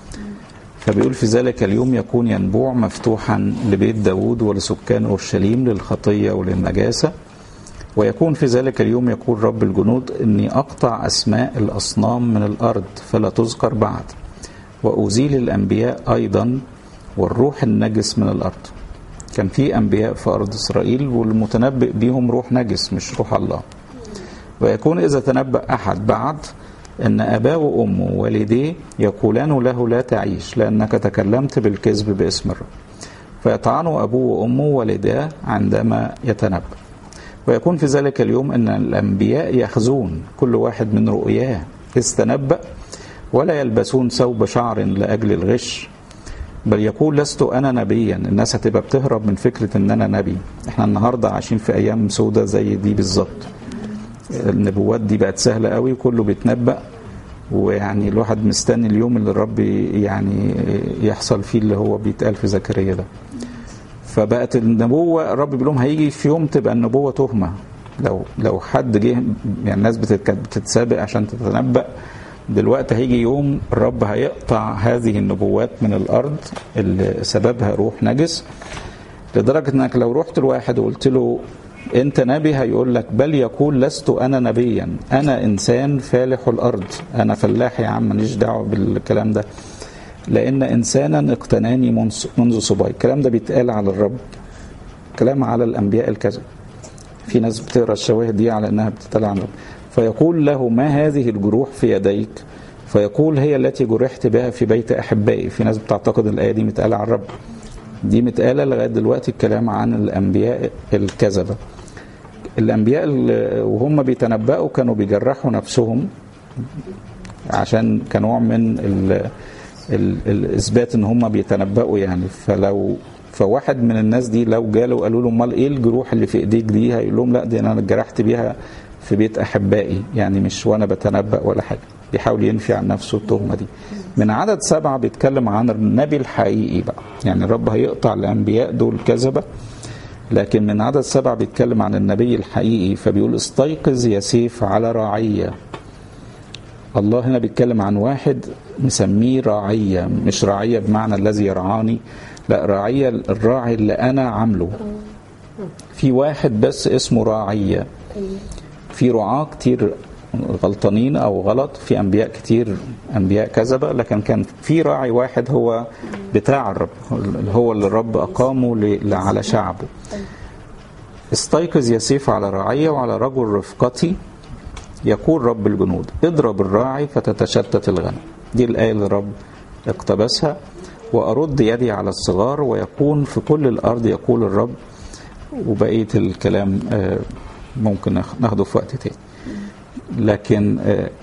فبيقول في ذلك اليوم يكون ينبوع مفتوحا لبيت داود ولسكان أورشليم للخطية وللنجاسة، ويكون في ذلك اليوم يقول رب الجنود إني أقطع أسماء الأصنام من الأرض فلا تذكر بعد، وأزيل الأنبياء أيضا والروح النجس من الأرض. كان في أنبياء في أرض إسرائيل والمتنبئ بيهم روح نجس مش روح الله. ويكون إذا تنبأ أحد بعد أن أباه وأمه ووالديه يقولان له لا تعيش لأنك تكلمت بالكذب باسم الرب، فيطعنوا أبوه وأمه ووالداه عندما يتنبأ. ويكون في ذلك اليوم أن الأنبياء يخزون كل واحد من رؤياه إذ تنبأ، ولا يلبسون ثوب شعر لأجل الغش، بل يقول لست أنا نبيا. الناس هتبقى بتهرب من فكرة أن أنا نبي. احنا النهاردة عايشين في أيام سودة زي دي بالظبط. النبوات دي بقت سهلة قوي، كله بيتنبأ، ويعني الواحد مستني اليوم اللي الرب يعني يحصل فيه اللي هو بيتقال في زكريا ده. فبقت النبوة الرب بيقول لهم هيجي في يوم تبقى النبوة تهمة. لو حد جه يعني الناس بتتسابق عشان تتنبأ، دلوقتي هيجي يوم الرب هيقطع هذه النبوات من الأرض اللي سببها روح نجس، لدرجة انك لو رحت لواحد وقلت له انت نبي هيقول لك بل يقول لست انا نبيا، انا انسان فالح الارض. انا فلاح يا عم، ماليش دعوه بالكلام ده، لان انسانا اقتناني منذ صباي. الكلام ده بيتقال على الرب، كلام على الانبياء الكذب. في ناس بتقرا الشواهد دي على انها بتتقال عن الرب. فيقول له ما هذه الجروح في يديك؟ فيقول هي التي جرحت بها في بيت احبائي. في ناس بتعتقد الايه دي متقاله على الرب، دي متقاله لغايه دلوقتي الكلام عن الانبياء الكذبه. الأنبياء وهم بيتنبأوا كانوا بيجرحوا نفسهم عشان كنوع من الإثبات إن هم بيتنبأوا يعني. فواحد من الناس دي لو جاله قالوا له امال ايه الجروح اللي في ايديك دي، هيقول لهم لا دي انا اتجرحت بيها في بيت احبائي، يعني مش وانا بتنبأ ولا حاجه. بيحاول ينفي عن نفسه التهمه دي. من عدد 7 بيتكلم عن النبي الحقيقي بقى، يعني الرب هيقطع الانبياء دول كذبه، لكن من عدد 7 بيتكلم عن النبي الحقيقي. فبيقول استيقظ يا سيف على راعيه. الله هنا بيتكلم عن واحد مسميه راعيه، مش راعيه بمعنى الذي يرعاني، لا، راعية الراعي اللي أنا عامله. في واحد بس اسمه راعية. في رعاة كتير غلطانين أو غلط، في أنبياء كتير أنبياء كذبة، لكن كان في راعي واحد هو بتاع الرب، هو اللي الرب أقامه على شعبه. استيقظ يا سيف على راعية وعلى رجل رفقتي، يقول رب الجنود اضرب الراعي فتتشتت الغنم. دي الآية اللي الرب اقتبسها. وأرد يدي على الصغار ويكون في كل الأرض يقول الرب. وبقية الكلام ممكن ناخده في وقت تاني. لكن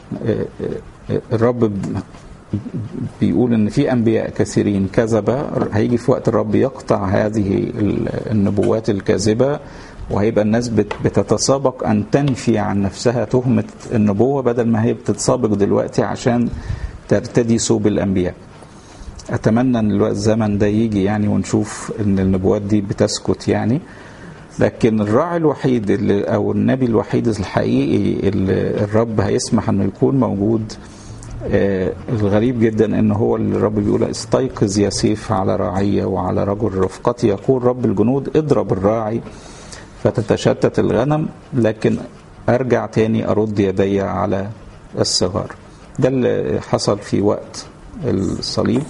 الرب بيقول ان في انبياء كثيرين كذبة، هيجي في وقت الرب يقطع هذه النبوات الكاذبة، وهيبقى الناس بتتسابق ان تنفي عن نفسها تهمة النبوة بدل ما هي بتتسابق دلوقتي عشان ترتدي ثوب الانبياء. اتمنى ان الزمن ده يجي يعني ونشوف ان النبوات دي بتسكت يعني. لكن الراعي الوحيد او النبي الوحيد الحقيقي اللي الرب هيسمح انه يكون موجود، الغريب جدا ان هو اللي الرب بيقول استيقظ يا سيف على راعية وعلى رجل رفقتي، يقول رب الجنود اضرب الراعي فتتشتت الغنم، لكن ارجع تاني ارد يدي على الصغار. ده اللي حصل في وقت الصليب.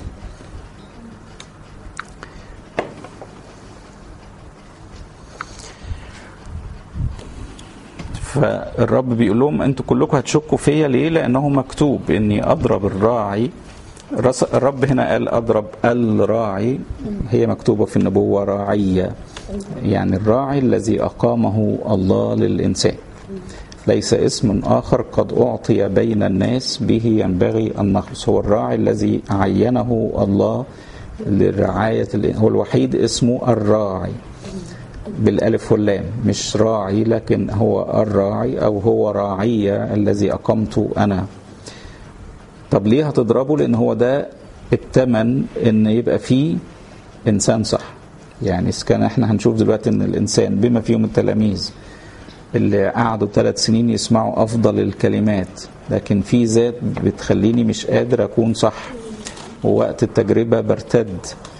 فالرب بيقول لهم انتوا كلكم هتشكوا فيا ليه؟ لانه مكتوب اني اضرب الراعي. الرب هنا قال اضرب الراعي، هي مكتوبة في النبوة راعية، يعني الراعي الذي اقامه الله للانسان، ليس اسم آخر قد أعطي بين الناس به ينبغي أن نخلص. هو الراعي الذي عينه الله للرعاية، هو الوحيد اسمه الراعي بالألف واللام، مش راعي لكن هو الراعي أو هو راعية الذي أقمته أنا. طب ليه هتضربه؟ لأن هو ده التمن إن يبقى فيه إنسان صح. يعني كان احنا هنشوف دلوقتي إن الإنسان بما فيهم التلاميذ اللي قعدوا 3 سنين يسمعوا أفضل الكلمات، لكن في ذات بتخليني مش قادر أكون صح، ووقت التجربة برتد.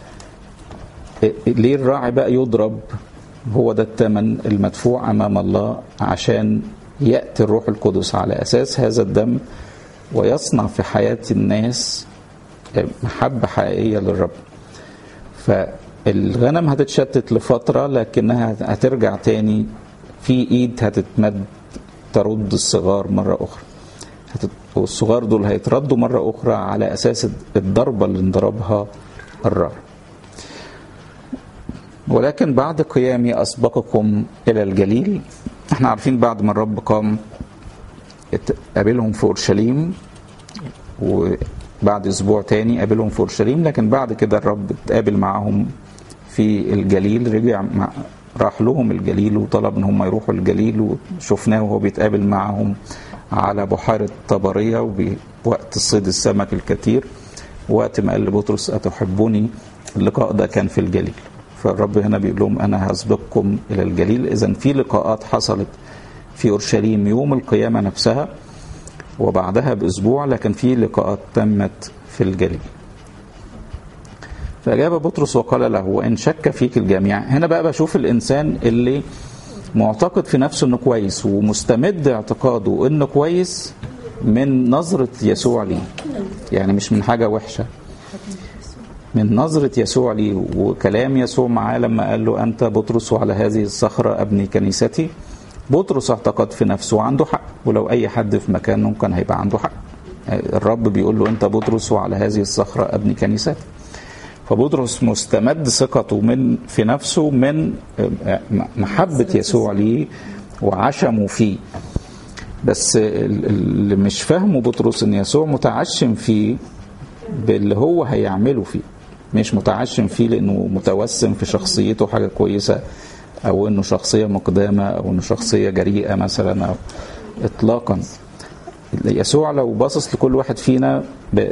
ليه الراعي بقى يضرب؟ هو ده الثمن المدفوع أمام الله عشان يأتي الروح القدس على أساس هذا الدم ويصنع في حياة الناس محبة حقيقية للرب. فالغنم هتتشتت لفترة لكنها هترجع تاني، في ايد هتتمد ترد الصغار مرة اخرى، والصغار دول هيتردوا مرة اخرى على اساس الضربة اللي انضربها الراعي. ولكن بعد قيامي اسبقكم الى الجليل. احنا عارفين بعد ما الرب قام قابلهم في اورشليم، وبعد اسبوع تاني قابلهم في اورشليم، لكن بعد كده الرب اتقابل معهم في الجليل، رجع راح لهم الجليل وطلب ان هم يروحوا الجليل، وشفناه وهو بيتقابل معهم على بحيرة طبرية وبوقت صيد السمك الكثير، وقت ما قال لبطرس أتحبني. اللقاء ده كان في الجليل. فالرب هنا بيقول لهم أنا هسبقكم إلى الجليل. إذن في لقاءات حصلت في أورشليم يوم القيامة نفسها وبعدها بأسبوع، لكن في لقاءات تمت في الجليل. فأجاب بطرس وقال له وإن شك فيك الجميع. هنا بقى بشوف الإنسان اللي معتقد في نفسه إنه كويس ومستمد اعتقاده إنه كويس من نظرة يسوع ليه، يعني مش من حاجة وحشة، من نظرة يسوع ليه وكلام يسوع معاه لما قال له أنت بطرس وعلى هذه الصخرة أبني كنيستي. بطرس اعتقد في نفسه وعنده حق، ولو أي حد في مكانه كان هيبقى عنده حق. الرب بيقول له أنت بطرس وعلى هذه الصخرة أبني كنيستي. فبطرس مستمد ثقته في نفسه من محبة يسوع ليه وعشمه فيه. بس اللي مش فاهمه بطرس ان يسوع متعشم فيه باللي هو هيعمله فيه، مش متعشم فيه لأنه متوسم في شخصيته حاجة كويسة، أو أنه شخصية مقدامة، أو أنه شخصية جريئة مثلا، أو إطلاقا. يسوع لو باصص لكل واحد فينا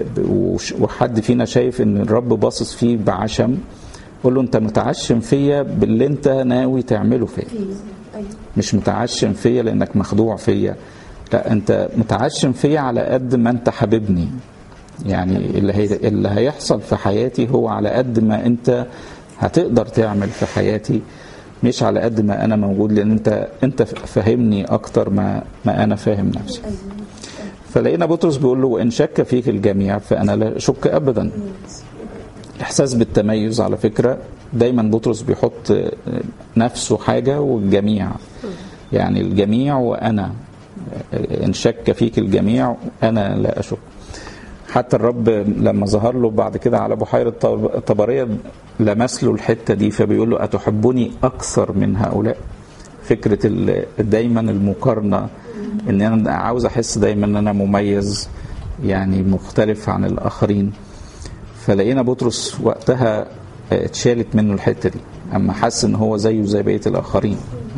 وحد فينا شايف أن الرب باصص فيه بعشم، قول له أنت متعشم فيا باللي أنت ناوي تعمله فيا، مش متعشم فيا لأنك مخدوع فيا، لا، أنت متعشم فيا على قد ما أنت حبيبني. يعني اللي هيحصل في حياتي هو على قد ما أنت هتقدر تعمل في حياتي، مش على قد ما أنا موجود، لأن أنت فهمني أكتر ما أنا فاهم نفسي. فلقينا بطرس بيقول له وإن شك فيك الجميع فأنا لا أشك أبدا. إحساس بالتميز على فكرة دايما بطرس بيحط نفسه حاجة والجميع، يعني الجميع وأنا، إن شك فيك الجميع أنا لا أشك. حتى الرب لما ظهر له بعد كده على بحيرة طبرية لمس له الحتة دي، فبيقول له أتحبني أكثر من هؤلاء. فكرة دايما المقارنة، إن أنا عاوز أحس دايما أن أنا مميز، يعني مختلف عن الآخرين. فلقينا بطرس وقتها اتشالت منه الحتة دي، أما حس إن هو زيه زي بقية الآخرين،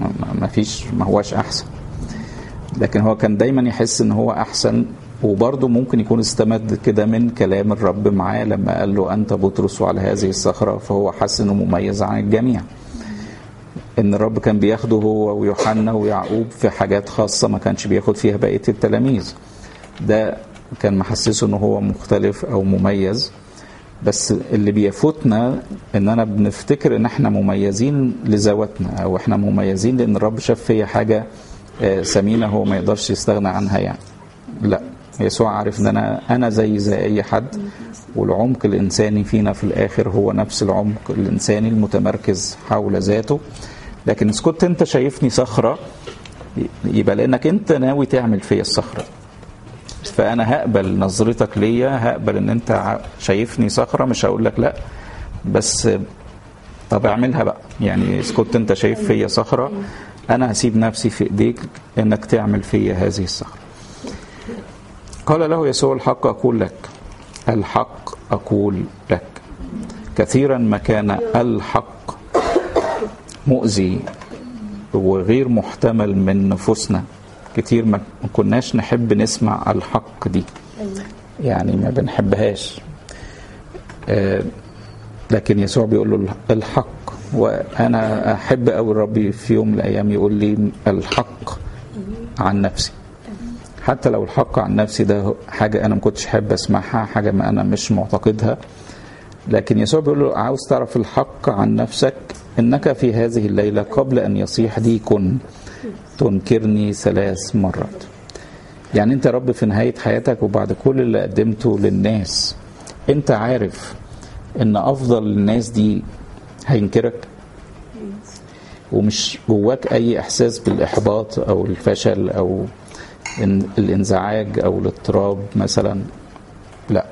ما هواش أحسن، لكن هو كان دايما يحس إن هو أحسن. وبرضه ممكن يكون استمد كده من كلام الرب معاه لما قال له أنت بطرس وعلى هذه الصخرة، فهو حس إنه مميز عن الجميع. إن الرب كان بياخده هو ويوحنا ويعقوب في حاجات خاصة ما كانش بياخد فيها بقية التلاميذ، ده كان محسسه إنه هو مختلف أو مميز. بس اللي بيفوتنا إننا بنفتكر إن إحنا مميزين لذواتنا، أو إحنا مميزين لأن الرب شاف فيها حاجة ثمينة هو ما يقدرش يستغنى عنها. يعني لا، يسوع عارف ان انا زي اي حد، والعمق الانساني فينا في الاخر هو نفس العمق الانساني المتمركز حول ذاته. لكن إذا كنت انت شايفني صخرة، يبقى لانك انت ناوي تعمل فيا الصخرة، فانا هقبل نظرتك ليا، هقبل ان انت شايفني صخرة، مش هقول لك لا بس طب اعملها بقى. يعني إذا كنت انت شايف فيا صخرة، انا هسيب نفسي في ايديك انك تعمل فيا هذه الصخرة. قال له يسوع الحق أقول لك، الحق أقول لك، كثيرا ما كان الحق مؤذي وغير محتمل من نفوسنا، كتير ما كناش نحب نسمع الحق دي، يعني ما بنحبهاش. لكن يسوع بيقول له الحق. وأنا أحب أوي الرب في يوم من الأيام يقول لي الحق عن نفسي، حتى لو الحق عن نفسي ده حاجة أنا ما كنتش حابب أسمعها، حاجة ما أنا مش معتقدها. لكن يسوع بيقول له عاوز تعرف الحق عن نفسك، إنك في هذه الليلة قبل أن يصيح ديكن تنكرني 3 مرات. يعني أنت رب في نهاية حياتك وبعد كل اللي قدمته للناس، أنت عارف إن أفضل الناس دي هينكرك، ومش جواك أي إحساس بالإحباط أو الفشل أو الانزعاج او الاضطراب مثلا. لا،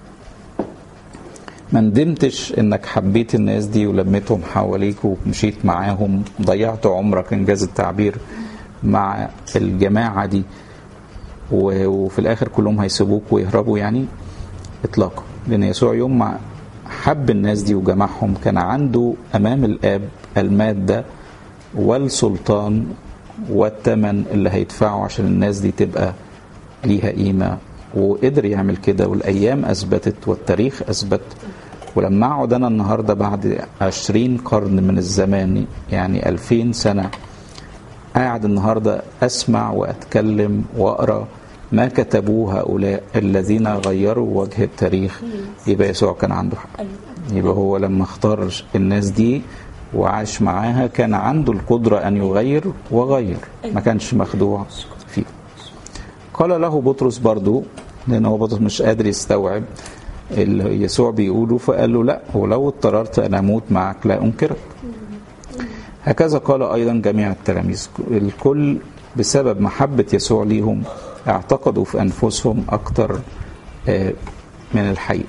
ما ندمتش انك حبيت الناس دي ولميتهم حواليك ومشيت معاهم، ضيعت عمرك انجاز التعبير مع الجماعة دي وفي الاخر كلهم هيسيبوك ويهربوا؟ يعني اطلاقا. لان يسوع يوم ما حب الناس دي وجمعهم كان عنده امام الاب المادة والسلطان والثمن اللي هيدفعه عشان الناس دي تبقى ليها قيمة، وقدر يعمل كده. والأيام أثبتت والتاريخ أثبت. ولما أقعد أنا النهاردة بعد 20 قرن من الزمان، يعني 2000 سنة، قاعد النهاردة أسمع وأتكلم وأقرأ ما كتبوه هؤلاء الذين غيروا وجه التاريخ، يبقى يسوع كان عنده حق. يبقى هو لما اختار الناس دي وعاش معاها كان عنده القدرة أن يغير وغير، ما كانش مخدوع فيه. قال له بطرس برضو، لأنه هو بطرس مش قادر يستوعب اللي يسوع بيقوله، فقال له لا، ولو اضطررت أن أموت معك لا أنكرك. هكذا قال أيضا جميع التلاميذ، الكل بسبب محبة يسوع ليهم اعتقدوا في أنفسهم أكتر من الحقيقة.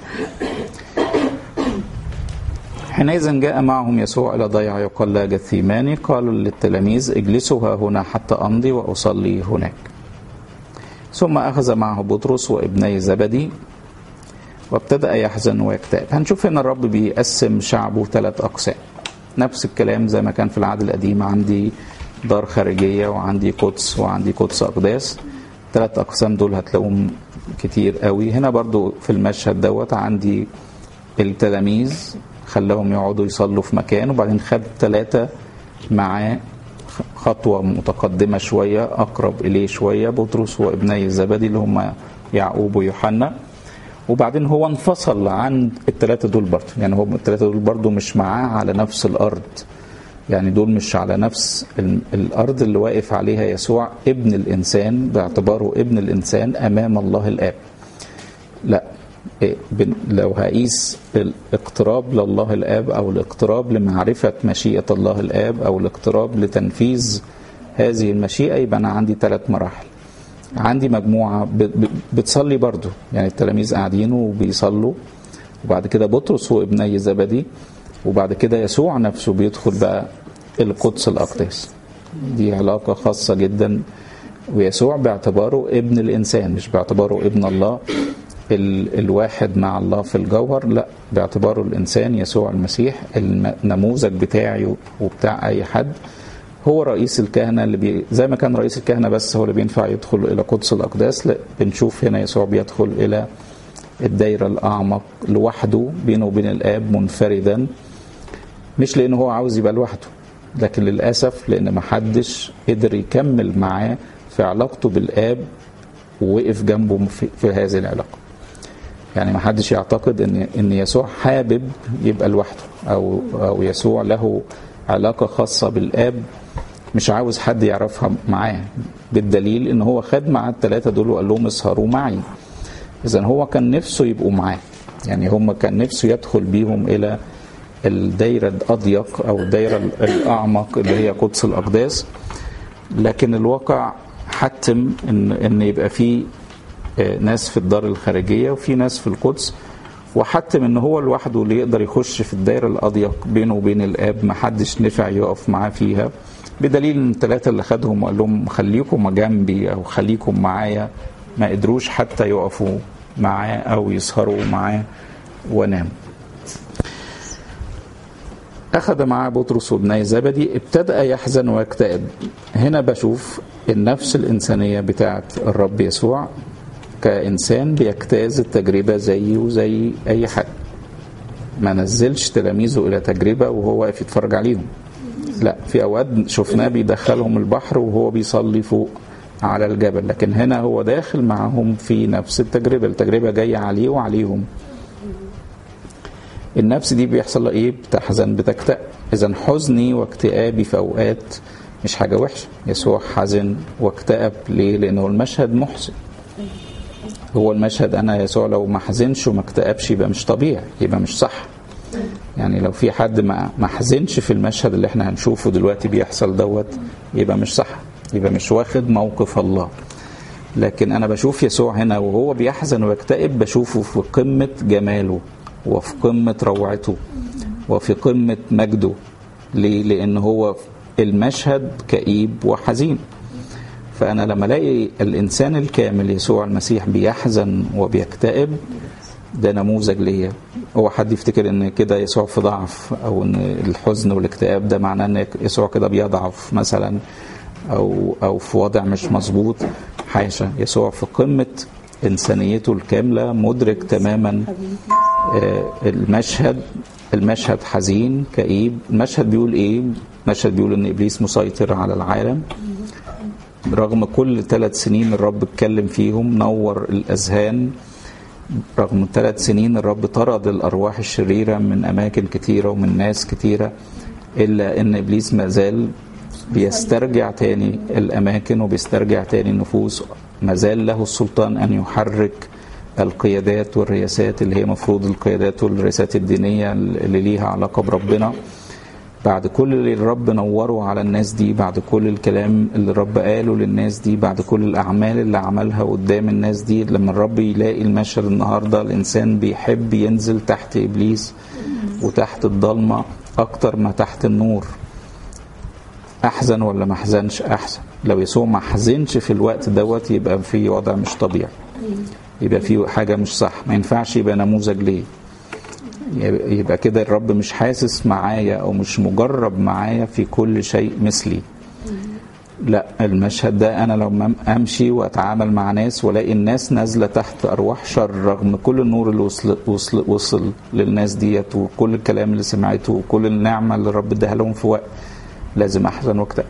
حينئذ جاء معهم يسوع إلى ضيعة يقال لها جثيماني، قالوا للتلاميذ اجلسوا ها هنا حتى أمضي وأصلي هناك. ثم أخذ معه بطرس وابني زبدي وابتدأ يحزن ويكتئب. هنشوف هنا الرب بيقسم شعبه 3 أقسام. نفس الكلام زي ما كان في العهد القديم، عندي دار خارجية وعندي قدس وعندي قدس أقداس. 3 أقسام دول هتلاقوهم كتير قوي. هنا برضو في المشهد دوت عندي التلاميذ خلاهم يقعدوا يصلوا في مكان، وبعدين خد 3 معاه خطوة متقدمة شوية، أقرب إليه شوية، بطرس وابني زبدي اللي هم يعقوب ويوحنا. وبعدين هو انفصل عن ال3 دول برضو، يعني هم ال3 دول برضو مش معاه على نفس الأرض، يعني دول مش على نفس الأرض اللي واقف عليها يسوع ابن الإنسان باعتباره ابن الإنسان أمام الله الآب. لا، لو هقيس الاقتراب لله الآب أو الاقتراب لمعرفة مشيئة الله الآب أو الاقتراب لتنفيذ هذه المشيئة، يبقى أنا عندي 3 مراحل. عندي مجموعة بتصلي برضو، يعني التلاميذ قاعدين وبيصلوا، وبعد كده بطرس وابني زبدي، وبعد كده يسوع نفسه بيدخل بقى القدس الأقداس. دي علاقة خاصة جدا، ويسوع باعتباره ابن الإنسان، مش باعتباره ابن الله الواحد مع الله في الجوهر، لا، باعتباره الإنسان يسوع المسيح النموذج بتاعي وبتاع أي حد. هو رئيس الكهنة اللي زي ما كان رئيس الكهنة بس هو اللي بينفع يدخل إلى قدس الأقداس، لا، بنشوف هنا يسوع بيدخل إلى الدايرة الأعمق لوحده بينه وبين الآب منفردا، مش لأنه هو عاوز يبقى لوحده، لكن للأسف لأن محدش قدر يكمل معاه في علاقته بالآب ووقف جنبه في هذه العلاقة. يعني محدش يعتقد إن يسوع حابب يبقى لوحده، أو يسوع له علاقة خاصة بالآب مش عاوز حد يعرفها معاه، بالدليل إن هو خد مع ال3 دول وقال لهم اسهروا معي. إذن هو كان نفسه يبقوا معاه، يعني هم كان نفسه يدخل بيهم إلى الدايرة الأضيق أو الدايرة الأعمق اللي هي قدس الأقداس، لكن الواقع حتم إن يبقى فيه ناس في الدار الخارجية وفي ناس في القدس، وحتم إن هو لوحده اللي يقدر يخش في الدايرة الأضيق بينه وبين الآب، محدش نفع يقف معاه فيها، بدليل إن ال3 اللي خدهم وقال لهم خليكم جنبي أو خليكم معايا ما قدروش حتى يقفوا معاه أو يسهروا معاه ونام. أخذ معاه بطرس وابني زبدي، ابتدأ يحزن ويكتئب. هنا بشوف النفس الإنسانية بتاعت الرب يسوع كإنسان بيجتاز التجربة زيه وزي أي حد. ما نزلش تلاميذه إلى تجربة وهو واقف يتفرج عليهم، لا، في أوقات شفناه بيدخلهم البحر وهو بيصلي فوق على الجبل، لكن هنا هو داخل معهم في نفس التجربة جاية عليه وعليهم. النفس دي بيحصل ايه؟ بتحزن، بتكتئب. اذا حزني واكتئابي في اوقات مش حاجه وحشه. يسوع حزن واكتئب ليه؟ لانه المشهد محزن. هو المشهد انا يسوع لو ما حزنش وما اكتئبش يبقى مش طبيعي، يبقى مش صح. يعني لو في حد ما حزنش في المشهد اللي احنا هنشوفه دلوقتي بيحصل دوت يبقى مش صح، يبقى مش واخد موقف الله. لكن انا بشوف يسوع هنا وهو بيحزن ويكتئب، بشوفه في قمه جماله وفي قمة روعته وفي قمة مجده. ليه؟ لأن هو المشهد كئيب وحزين. فأنا لما الاقي الإنسان الكامل يسوع المسيح بيحزن وبيكتئب، ده نموذج ليا. هو حد يفتكر ان كده يسوع في ضعف، او ان الحزن والاكتئاب ده معناه ان يسوع كده بيضعف مثلا، او في وضع مش مظبوط. حاشا، يسوع في قمة إنسانيته الكاملة، مدرك تماما المشهد حزين كئيب. المشهد بيقول ايه؟ المشهد بيقول ان ابليس مسيطر على العالم رغم كل 3 سنين الرب اتكلم فيهم، نور الاذهان. رغم 3 سنين الرب طرد الارواح الشريرة من اماكن كتيرة ومن ناس كتيرة، الا ان ابليس ما زال بيسترجع تاني الاماكن وبيسترجع تاني النفوس. ما زال له السلطان ان يحرك القيادات والرياسات اللي هي مفروض القيادات والرياسات الدينية اللي ليها علاقة بربنا. بعد كل اللي الرب نوره على الناس دي، بعد كل الكلام اللي الرب قاله للناس دي، بعد كل الأعمال اللي عملها قدام الناس دي، لما الرب يلاقي المشهد النهاردة الإنسان بيحب ينزل تحت إبليس وتحت الضلمة أكتر ما تحت النور. أحزن ولا ما حزنش؟ أحزن. لو يسوع ما حزنش في الوقت دوت يبقى في وضع مش طبيعي. يبقى في حاجة مش صح. ما ينفعش يبقى نموذج ليه. يبقى كده الرب مش حاسس معايا او مش مجرب معايا في كل شيء مثلي. لا، المشهد ده انا لو امشي واتعامل مع ناس والاقي الناس نازله تحت ارواح شر رغم كل النور اللي وصل للناس ديت وكل الكلام اللي سمعته وكل النعمه اللي الرب اداها لهم في وقت، لازم احزن واكتئب.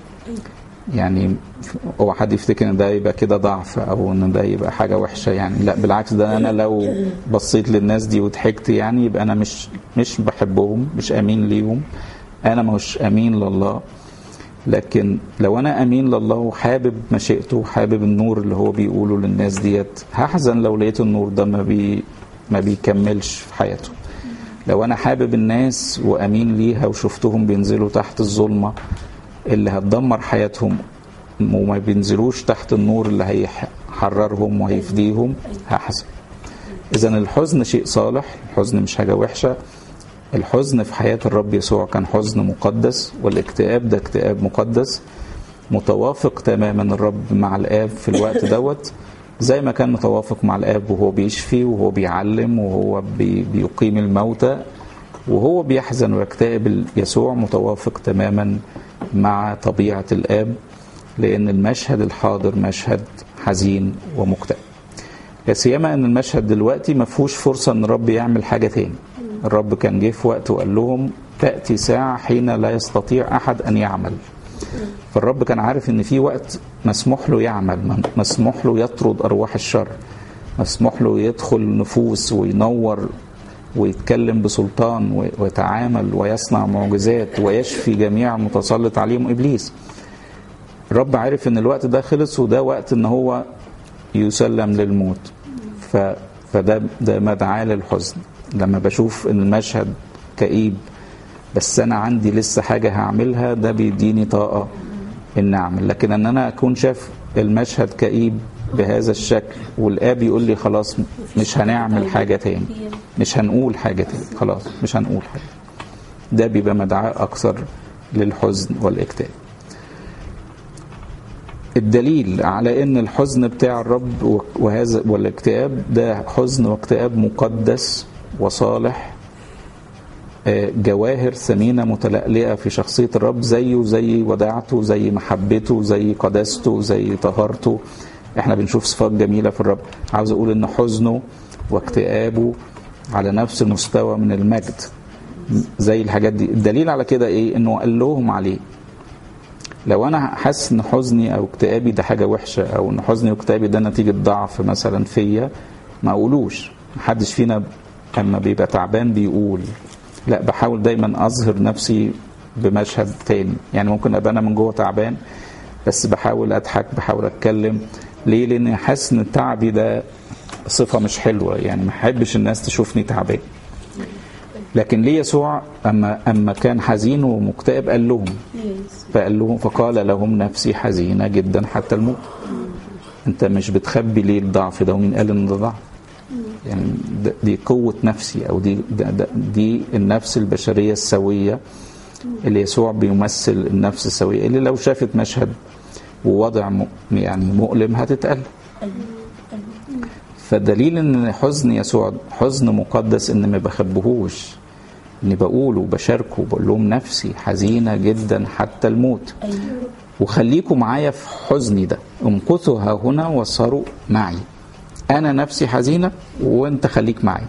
يعني هو حد يفتكر ان ده يبقى كده ضعف او ان ده يبقى حاجه وحشه يعني. لا بالعكس، ده انا لو بصيت للناس دي وضحكت يعني يبقى انا مش بحبهم، مش امين ليهم، انا مش امين لله. لكن لو انا امين لله وحابب مشيئته وحابب النور اللي هو بيقوله للناس ديت، هحزن لو لقيت النور ده ما بيكملش في حياته. لو انا حابب الناس وامين ليها وشفتهم بينزلوا تحت الظلمه اللي هتدمر حياتهم وما بينزلوش تحت النور اللي هيحررهم وهيفديهم، هحزن. اذن الحزن شيء صالح، الحزن مش حاجه وحشه. الحزن في حياة الرب يسوع كان حزن مقدس، والاكتئاب ده اكتئاب مقدس متوافق تماما الرب مع الآب في الوقت دوت، زي ما كان متوافق مع الآب وهو بيشفي وهو بيعلم وهو بيقيم الموتى وهو بيحزن ويكتئب. يسوع متوافق تماما مع طبيعة الآب، لأن المشهد الحاضر مشهد حزين ومكتئب. لا سيما أن المشهد دلوقتي ما فيهوش فرصة أن الرب يعمل حاجة تاني. الرب كان جه في وقت وقال لهم تأتي ساعة حين لا يستطيع أحد أن يعمل. فالرب كان عارف أن في وقت مسموح له يعمل، مسموح له يطرد أرواح الشر، مسموح له يدخل نفوس وينور ويتكلم بسلطان ويتعامل ويصنع معجزات ويشفي جميع متسلط عليهم إبليس. الرب عارف أن الوقت ده خلص وده وقت أن هو يسلم للموت. فده مدعاة للحزن. لما بشوف ان المشهد كئيب بس انا عندي لسه حاجة هعملها، ده بيديني طاقة ان اعمل. لكن ان انا اكون شاف المشهد كئيب بهذا الشكل والآب يقول لي خلاص مش هنعمل حاجة تاني، مش هنقول حاجة تاني، خلاص مش هنقول حاجة، ده بيبقى مدعاة اكثر للحزن والاكتئاب. الدليل على ان الحزن بتاع الرب وهذا والاكتئاب ده حزن واكتئاب مقدس وصالح، جواهر ثمينة متلألئة في شخصية الرب، زيه زي وداعته، زي محبته، زي قداسته، زي طهارته. احنا بنشوف صفات جميلة في الرب. عاوز اقول ان حزنه واكتئابه على نفس المستوى من المجد زي الحاجات دي. الدليل على كده ايه؟ انه قال لهم عليه. لو انا حاسس ان حزني او اكتئابي ده حاجة وحشة، او ان حزني واكتئابي ده نتيجة ضعف مثلا فيا، ما اقولوش. محدش فينا اما بيبقى تعبان بيقول، لا، بحاول دايما اظهر نفسي بمشهد تاني. يعني ممكن ابقى انا من جوه تعبان بس بحاول اضحك، بحاول اتكلم. ليه؟ لان حاسس ان تعبي ده صفة مش حلوة، يعني ما احبش الناس تشوفني تعبان. لكن ليه يسوع اما كان حزين ومكتئب قال لهم، فقال لهم نفسي حزينة جدا حتى الموت. انت مش بتخبي ليه الضعف ده؟ ومين قال ان ده ضعف؟ يعني دي قوة نفسي، او دي النفس البشرية السوية اللي يسوع بيمثل. النفس السوية اللي لو شافت مشهد ووضع يعني مؤلم هتتقل. فدليل ان حزن يسوع حزن مقدس ان ما بخبهوش، اني بقوله وبشاركه وبقول لهم نفسي حزينة جدا حتى الموت. وخليكم معايا في حزني ده، امكثوا ها هنا وصاروا معي. انا نفسي حزينة وانت خليك معي.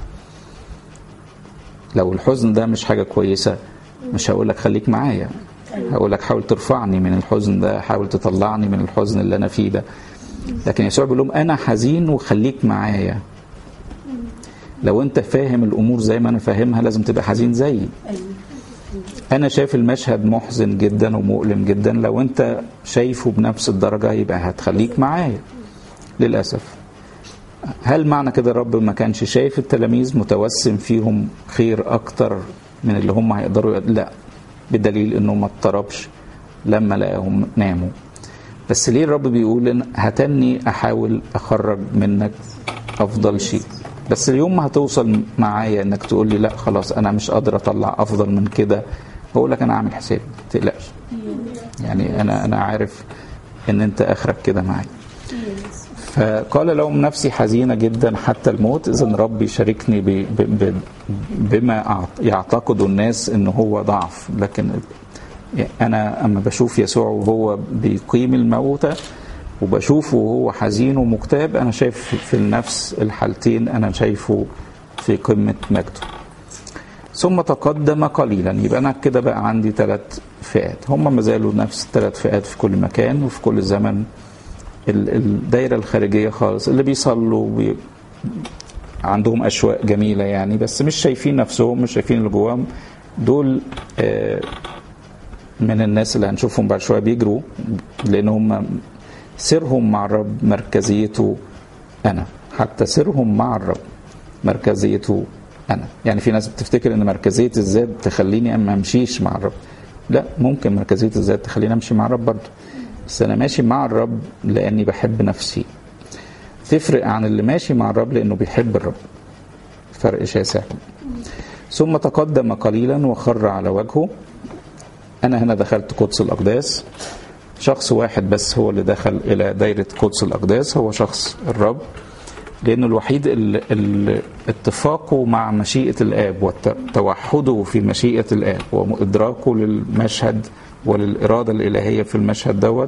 لو الحزن ده مش حاجة كويسة مش هقولك خليك معايا، هقولك حاول ترفعني من الحزن ده، حاول تطلعني من الحزن اللي انا فيه ده. لكن يسوع بيقول لهم انا حزين وخليك معايا. لو انت فاهم الامور زي ما انا فاهمها لازم تبقى حزين زيي. انا شايف المشهد محزن جدا ومؤلم جدا، لو انت شايفه بنفس الدرجة يبقى هتخليك معايا. للأسف هل معنى كده الرب ما كانش شايف التلاميذ متوسم فيهم خير اكتر من اللي هم هيقدروا؟ لا، بدليل انه ما اضطربش لما لقاهم ناموا. بس ليه الرب بيقول ان هتني احاول اخرج منك افضل شيء، بس اليوم ما هتوصل معايا انك تقول لي لا خلاص انا مش قادر اطلع افضل من كده، بقول لك انا عامل حسابي، ما تقلقش. يعني انا عارف ان انت اخرك كده معايا. فقال لهم نفسي حزينة جدا حتى الموت، إذن ربي شاركني بما يعتقد الناس إنه هو ضعف. لكن أنا أما بشوف يسوع وهو بيقيم الموتى وبشوفه وهو حزين ومكتئب، أنا شايف في النفس الحالتين أنا شايفه في قمة مجده. ثم تقدم قليلا. يبقى أنا كده بقى عندي 3 فئات، هم ما زالوا نفس ال3 فئات في كل مكان وفي كل زمن. الدائرة الخارجية خالص اللي بيصلوا عندهم أشواق جميلة يعني، بس مش شايفين نفسهم، مش شايفين اللي جواهم. دول من الناس اللي هنشوفهم بعد شوية بيجروا، لأنهم سرهم مع الرب مركزيته أنا. حتى سرهم مع الرب مركزيته أنا. يعني في ناس بتفتكر أن مركزية الذات تخليني ما أمشيش مع الرب. لا، ممكن مركزية الذات تخليني أمشي مع الرب برضه، بس أنا ماشي مع الرب لأني بحب نفسي. تفرق عن اللي ماشي مع الرب لأنه بيحب الرب، فرق شاسع. ثم تقدم قليلا وخر على وجهه. أنا هنا دخلت قدس الأقداس. شخص واحد بس هو اللي دخل إلى دايرة قدس الأقداس، هو شخص الرب، لأنه الوحيد اللي اتفاقه مع مشيئة الآب وتوحده في مشيئة الآب وإدراكه للمشهد وللإرادة الإلهية في المشهد دوت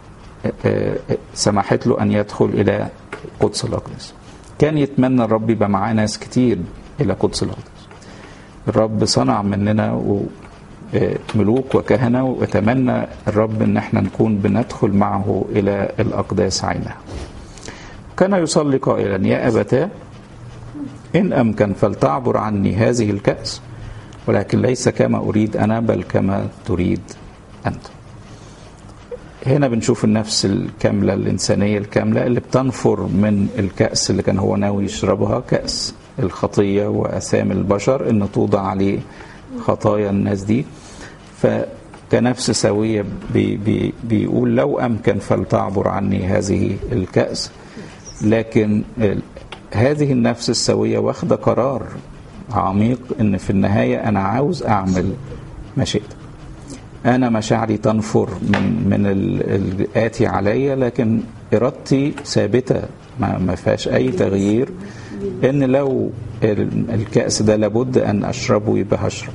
سمحت له أن يدخل إلى قدس الأقداس. كان يتمنى الرب يبقى معاه ناس كتير إلى قدس الأقداس. الرب صنع مننا ملوك وكهنة، واتمنى الرب أن احنا نكون بندخل معه إلى الأقداس عينها. كان يصلي قائلا: يا أبتاه إن أمكن فلتعبر عني هذه الكأس، ولكن ليس كما أريد أنا بل كما تريد أنت. هنا بنشوف النفس الكاملة، الإنسانية الكاملة اللي بتنفر من الكأس اللي كان هو ناوي يشربها، كأس الخطية وأثام البشر، إن توضع عليه خطايا الناس دي. فكنفس سوية بيقول: لو أمكن فلتعبر عني هذه الكأس. لكن هذه النفس السوية واخدة قرار عميق إن في النهاية أنا عاوز أعمل مشيئتك. أنا مشاعري تنفر من الآتي علي، لكن إرادتي ثابتة ما فيهاش أي تغيير، إن لو الكأس ده لابد أن أشربه يبقى هشرب.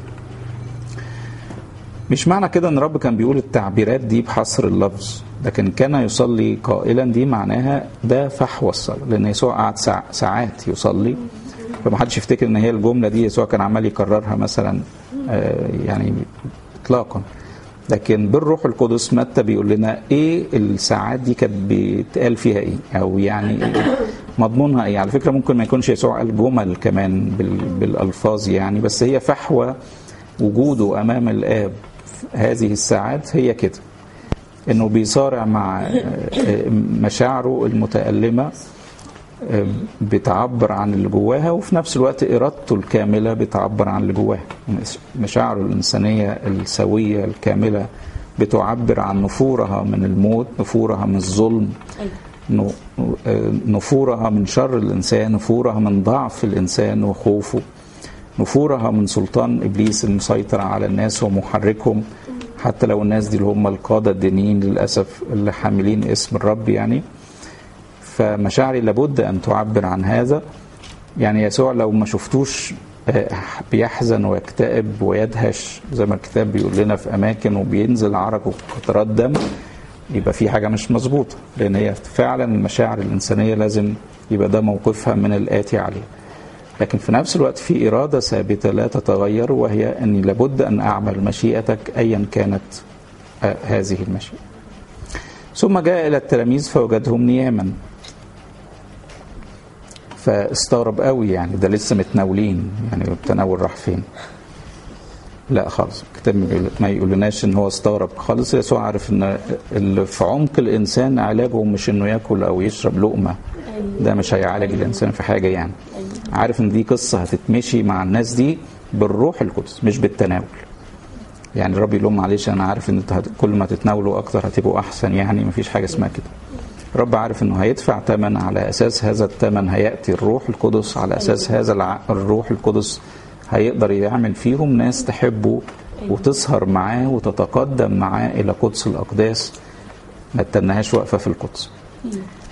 مش معنى كده ان رب كان بيقول التعبيرات دي بحصر اللفظ، لكن كان يصلي قائلا دي معناها ده فحوى الصلاة، لان يسوع قعد ساعات يصلي. فمحدش يفتكر ان هي الجملة دي يسوع كان عمال يكررها مثلا يعني اطلاقا. لكن بالروح القدس متى بيقول لنا ايه الساعات دي كانت بيتقال فيها ايه، او يعني مضمونها ايه. على فكرة ممكن ما يكونش يسوع قال جمل كمان بالالفاظ يعني، بس هي فحوى وجوده امام الاب. هذه الساعات هي كده، انه بيصارع مع مشاعره المتألمة، بتعبر عن اللي جواها، وفي نفس الوقت إرادته الكاملة بتعبر عن اللي جواها. مشاعره الإنسانية السوية الكاملة بتعبر عن نفورها من الموت، نفورها من الظلم، نفورها من شر الإنسان، نفورها من ضعف الإنسان وخوفه، نفورها من سلطان إبليس المسيطر على الناس ومحركهم، حتى لو الناس دي اللي هم القادة الدينيين للأسف اللي حاملين اسم الرب يعني. فمشاعري لابد أن تعبر عن هذا. يعني يسوع لو ما شفتوش بيحزن ويكتئب ويدهش زي ما الكتاب بيقول لنا في أماكن وبينزل عرق وقطرات دم، يبقى في حاجة مش مظبوطة، لأن هي فعلا المشاعر الإنسانية لازم يبقى ده موقفها من الآتي عليه. لكن في نفس الوقت في إرادة ثابتة لا تتغير، وهي أني لابد أن أعمل مشيئتك أيا كانت هذه المشيئة. ثم جاء إلى التلاميذ فوجدهم نياما، فاستغرب قوي، يعني ده لسه متناولين، يعني التناول راح فين؟ لا خالص، الكتاب ما يقولناش ان هو استغرب خالص. يسوع عارف ان اللي في عمق الانسان علاجه مش انه ياكل او يشرب لقمه، ده مش هيعالج الانسان في حاجه يعني. عارف ان دي قصه هتتمشي مع الناس دي بالروح القدس مش بالتناول. يعني الرب يقول لهم معلش انا عارف ان كل ما تتناولوا اكتر هتبقوا احسن، يعني مفيش حاجه اسمها كده. الرب عارف انه هيدفع ثمن، على اساس هذا الثمن هياتي الروح القدس، على اساس هذا الروح القدس هيقدر يعمل فيهم ناس تحبه وتسهر معاه وتتقدم معاه الى قدس الاقداس، ما تتنهاش واقفه في القدس.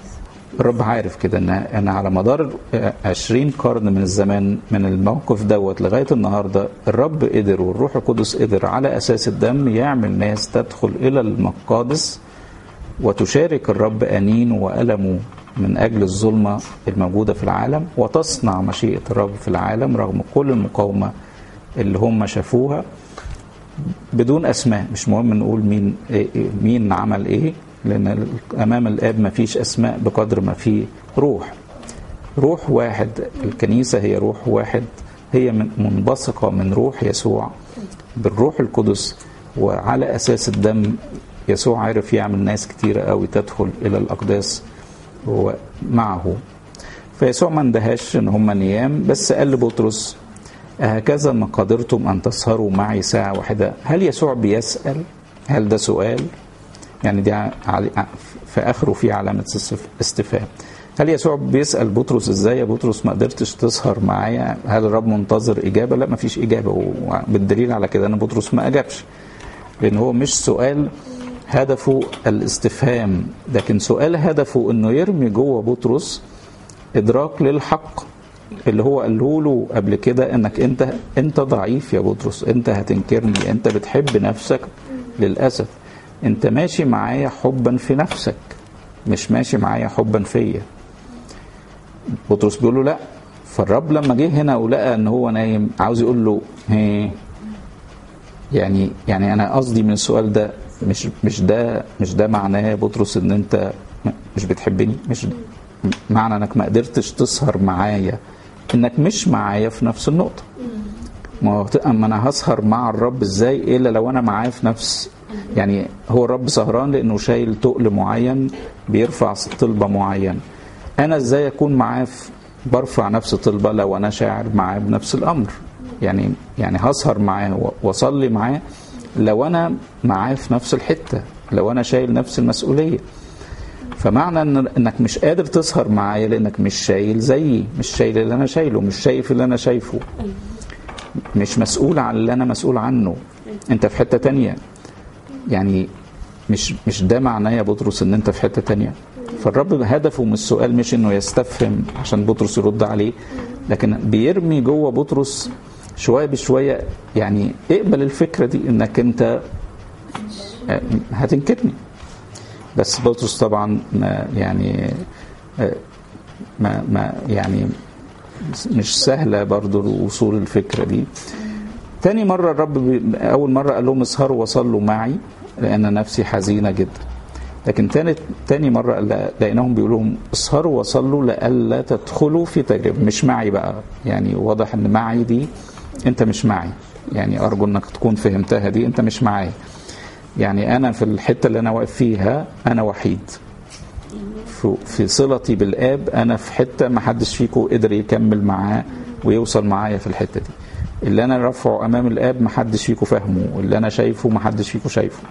الرب عارف كده ان انا على مدار 20 قرن من الزمان من الموقف دوت لغايه النهارده الرب قدر والروح القدس قدر على اساس الدم يعمل ناس تدخل الى المقادس وتشارك الرب انينه والمه من اجل الظلمه الموجوده في العالم، وتصنع مشيئه الرب في العالم رغم كل المقاومه اللي هم شافوها بدون اسماء. مش مهم نقول مين عمل ايه، لأن أمام الآب ما فيش أسماء بقدر ما في روح واحد. الكنيسة هي روح واحد، هي منبثقة من روح يسوع بالروح القدس، وعلى أساس الدم يسوع عرف يعمل ناس كتيرة قوي تدخل إلى الأقداس معه. فيسوع ما اندهاش إن هم نيام، بس قال لبطرس هكذا ما قدرتم أن تسهروا معي ساعة واحدة. هل يسوع بيسأل؟ هل ده سؤال؟ يعني دي في آخره في علامة استفهام. هل يسوع بيسأل بطرس ازاي يا بطرس ما قدرتش تسهر معايا؟ هل الرب منتظر إجابة؟ لا، ما فيش إجابة، وبالدليل على كده أن بطرس ما أجابش، لأن هو مش سؤال هدفه الاستفهام، لكن سؤال هدفه أنه يرمي جوه بطرس إدراك للحق اللي هو قاله له قبل كده، أنك أنت ضعيف يا بطرس، أنت هتنكرني، أنت بتحب نفسك للأسف، انت ماشي معايا حبا في نفسك مش ماشي معايا حبا فيا. بطرس بيقول له لا. فالرب لما جه هنا ولقى ان هو نايم عاوز يقول له يعني انا قصدي من السؤال ده مش ده معناه يا بطرس ان انت مش بتحبني، مش معنى انك ما قدرتش تسهر معايا انك مش معايا في نفس النقطة. ما انا هسهر مع الرب ازاي الا لو انا معاه في نفس، يعني هو الرب سهران لانه شايل تقل معين بيرفع طلبة معين، انا ازاي اكون معاه برفع نفس طلبة لو انا شاعر معاه بنفس الامر؟ يعني هسهر معاه واصلي معاه لو انا معاه في نفس الحتة، لو انا شايل نفس المسؤولية. فمعنى انك مش قادر تسهر معايا لانك مش شايل زيي، مش شايل اللي انا شايله، مش شايف اللي انا شايفه، مش مسؤول عن اللي انا مسؤول عنه، انت في حتة تانية. يعني مش ده معناه يا بطرس ان انت في حتة تانية. فالرب هدفه من السؤال مش انه يستفهم عشان بطرس يرد عليه، لكن بيرمي جوه بطرس شوية بشوية، يعني اقبل الفكرة دي انك انت هتنكرني. بس بطرس طبعا يعني مش سهلة برضو الوصول الفكرة دي. تاني مرة الرب أول مرة قال لهم اسهروا وصلوا معي لأن نفسي حزينة جدا، لكن تاني مرة لقيناهم بيقولوا اسهروا وصلوا لألا تدخلوا في تجربة. مش معي بقى، يعني واضح ان معي دي انت مش معي، يعني أرجو انك تكون فهمتها دي، انت مش معي، يعني أنا في الحتة اللي أنا واقف فيها أنا وحيد في صلتي بالآب، أنا في حتة ما حدش فيكم قدر يكمل معاه ويوصل معايا في الحتة دي. اللي أنا رفعه أمام الآب ما حدش فيكم فهمه، واللي أنا شايفه ما حدش فيكم شايفه.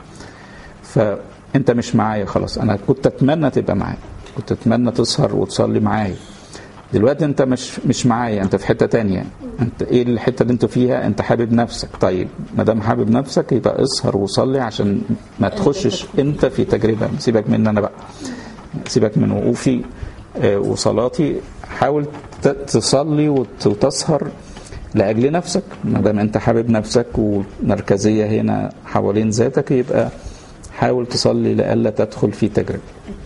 فأنت مش معايا خلاص. أنا كنت أتمنى تبقى معايا، كنت أتمنى تسهر وتصلي معايا. دلوقتي أنت مش معايا، أنت في حتة تانية. أنت إيه الحتة اللي أنت فيها؟ أنت حابب نفسك. طيب ما دام حابب نفسك يبقى اسهر وصلي عشان ما تخشش أنت في تجربة. سيبك من أنا بقى، سيبك من وقوفي وصلاتي، حاول تصلي وتسهر لأجل نفسك. ما دام أنت حابب نفسك ومركزية هنا حوالين ذاتك، يبقى حاول تصلي لألا تدخل في تجربة.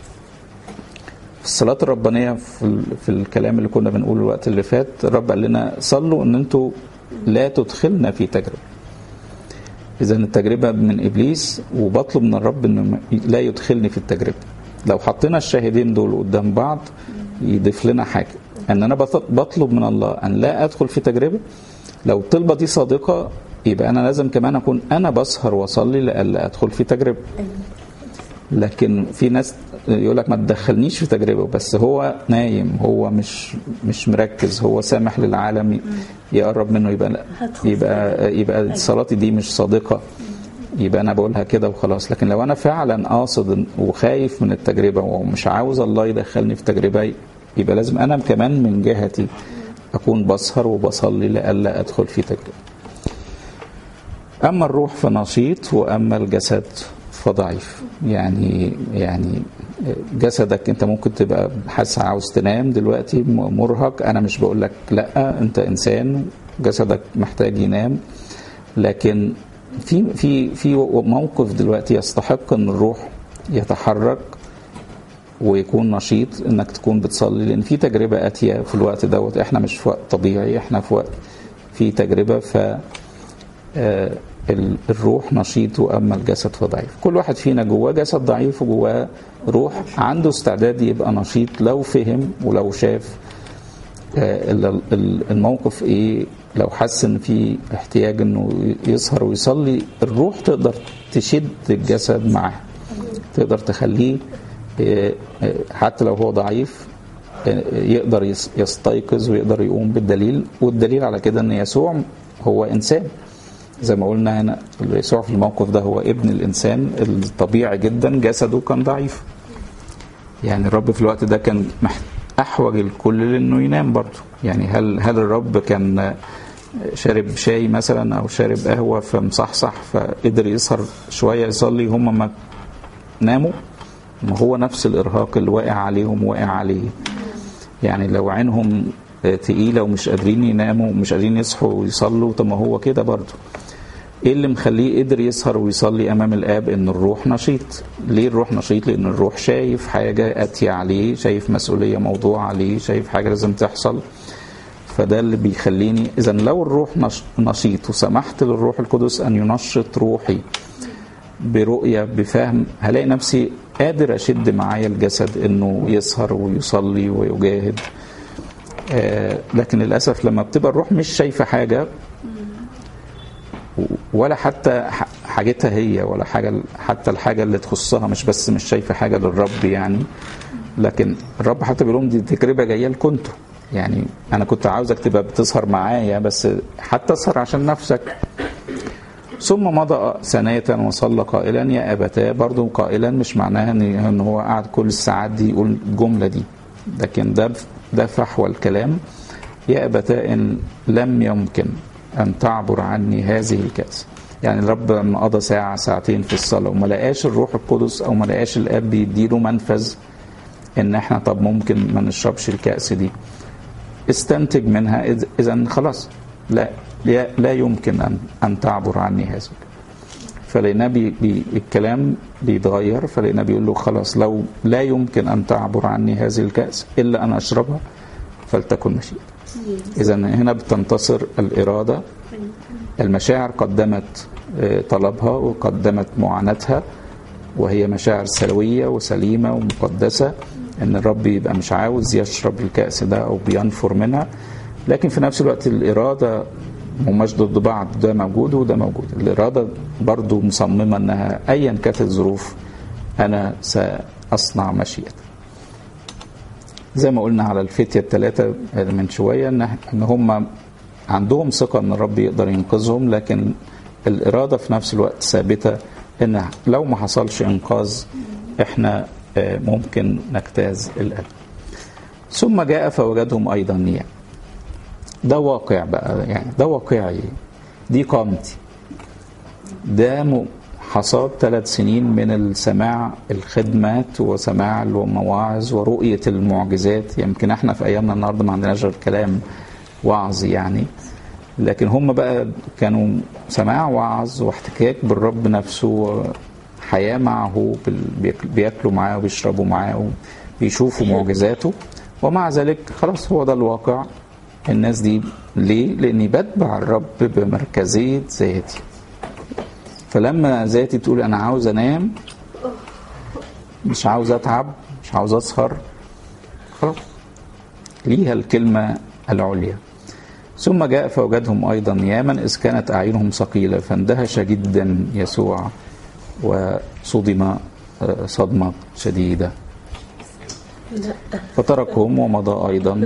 في الصلاة الربانية في الكلام اللي كنا بنقوله الوقت اللي فات، الرب قال لنا صلوا ان انتوا لا تدخلنا في تجربة. اذا التجربة من ابليس، وبطلب من الرب انه لا يدخلني في التجربة. لو حطينا الشاهدين دول قدام بعض يضيف لنا حاجة، ان انا بطلب من الله ان لا ادخل في تجربة. لو الطلبة دي صادقة يبقى انا لازم كمان اكون انا بسهر واصلي لألا ادخل في تجربة. لكن في ناس يقولك ما تدخلنيش في تجربة، بس هو نايم، هو مش مركز، هو سامح للعالم يقرب منه، يبقى صلاتي دي مش صادقة، يبقى أنا بقولها كده وخلاص. لكن لو أنا فعلا قاصد وخايف من التجربة ومش عاوز الله يدخلني في تجربة، يبقى لازم أنا كمان من جهتي أكون بسهر وبصلي لألا أدخل في تجربة. أما الروح فنشيط وأما الجسد فضعيف. يعني جسدك انت ممكن تبقى حاسس عاوز تنام دلوقتي مرهق، انا مش بقول لك لا، انت انسان جسدك محتاج ينام، لكن في موقف دلوقتي يستحق ان الروح يتحرك ويكون نشيط، انك تكون بتصلي، لان في تجربة اتية في الوقت دوت. احنا مش في وقت طبيعي، احنا في وقت في تجربة، ف الروح نشيط واما الجسد فضعيف. كل واحد فينا جواه جسد ضعيف وجواه روح عنده استعداد يبقى نشيط لو فهم ولو شاف الموقف ايه، لو حس ان في احتياج انه يسهر ويصلي، الروح تقدر تشد الجسد معاه، تقدر تخليه حتى لو هو ضعيف يقدر يستيقظ ويقدر يقوم بالدليل. والدليل على كده ان يسوع هو انسان، زي ما قلنا هنا يسوع في الموقف ده هو ابن الانسان الطبيعي جدا، جسده كان ضعيف. يعني الرب في الوقت ده كان احوج الكل لانه ينام برضه. يعني هل الرب كان شارب شاي مثلا او شارب قهوه فمصحصح فقدر يسهر شويه يصلي هم ما ناموا؟ ما هو نفس الارهاق اللي واقع عليهم واقع عليه. يعني لو عينهم تقيله ومش قادرين يناموا ومش قادرين يصحوا ويصلوا، طب ما هو كده برضه. ايه اللي مخليه قدر يسهر ويصلي امام الاب؟ ان الروح نشيط. ليه الروح نشيط؟ لان الروح شايف حاجه اتيه عليه، شايف مسؤوليه موضوع عليه، شايف حاجه لازم تحصل. فده اللي بيخليني، اذا لو الروح نشيط وسمحت للروح القدس ان ينشط روحي برؤيه بفهم، هلاقي نفسي قادر اشد معايا الجسد انه يسهر ويصلي ويجاهد. لكن للاسف لما بتبقى الروح مش شايفه حاجه ولا حتى حاجتها هي ولا حاجه، حتى الحاجه اللي تخصها مش بس مش شايفه حاجه للرب يعني، لكن الرب حتى بيقول لهم دي تجربه جايه لكم انتوا. يعني انا كنت عاوزك تبقى بتسهر معايا بس حتى اسهر عشان نفسك. ثم مضى ثانية وصلى قائلا يا أبتاه، برضو قائلا مش معناها ان هو قاعد كل الساعات دي يقول الجملة دي، لكن ده فحوى الكلام. يا أبتاه إن لم يمكن أن تعبر عني هذه الكأس. يعني الرب لما قضى ساعة ساعتين في الصلاة وما لقاش الروح القدس أو ما لقاش الآب بيديله منفذ إن احنا طب ممكن ما نشربش الكأس دي، استنتج منها إذن خلاص لا يمكن أن تعبر عني هذا. فلقينا الكلام بيتغير، فلقينا بيقول له خلاص لو لا يمكن أن تعبر عني هذه الكأس إلا أن أشربها فلتكن مشيئتك. إذا هنا بتنتصر الإرادة. المشاعر قدمت طلبها وقدمت معاناتها، وهي مشاعر سلوية وسليمة ومقدسة، إن الرب يبقى مش عاوز يشرب الكأس ده أو بينفر منها. لكن في نفس الوقت الإرادة هماش ضد بعض، ده موجود وده موجود. الإرادة برضو مصممة أنها أيا كانت الظروف أنا سأصنع مشيئتك. زي ما قلنا على الفتية الثلاثة من شوية ان هم عندهم ثقة ان الرب يقدر ينقذهم، لكن الإرادة في نفس الوقت ثابتة ان لو ما حصلش انقاذ احنا ممكن نجتاز الألم. ثم جاء فوجدهم أيضا نيام. ده واقع بقى، يعني ده واقعي، دي قامتي، ده حصاد 3 سنين من السماع الخدمات وسماع المواعظ ورؤية المعجزات. يمكن احنا في ايامنا النهاردة ما عندناش غير كلام وعظ يعني، لكن هم بقى كانوا سماع وعظ واحتكاك بالرب نفسه، حياة معه، بياكلوا معاه وبيشربوا معاه وبيشوفوا معجزاته. ومع ذلك خلاص هو ده الواقع. الناس دي ليه؟ لاني بتبع الرب بمركزية ذاتي. فلما ذاتي تقول أنا عاوز أنام، مش عاوز أتعب، مش عاوز أسهر، خلاص ليها الكلمة العليا. ثم جاء فوجدهم أيضا نياما إذ كانت أعينهم ثقيلة فاندهش جدا يسوع وصدم صدمة شديدة فتركهم ومضى أيضا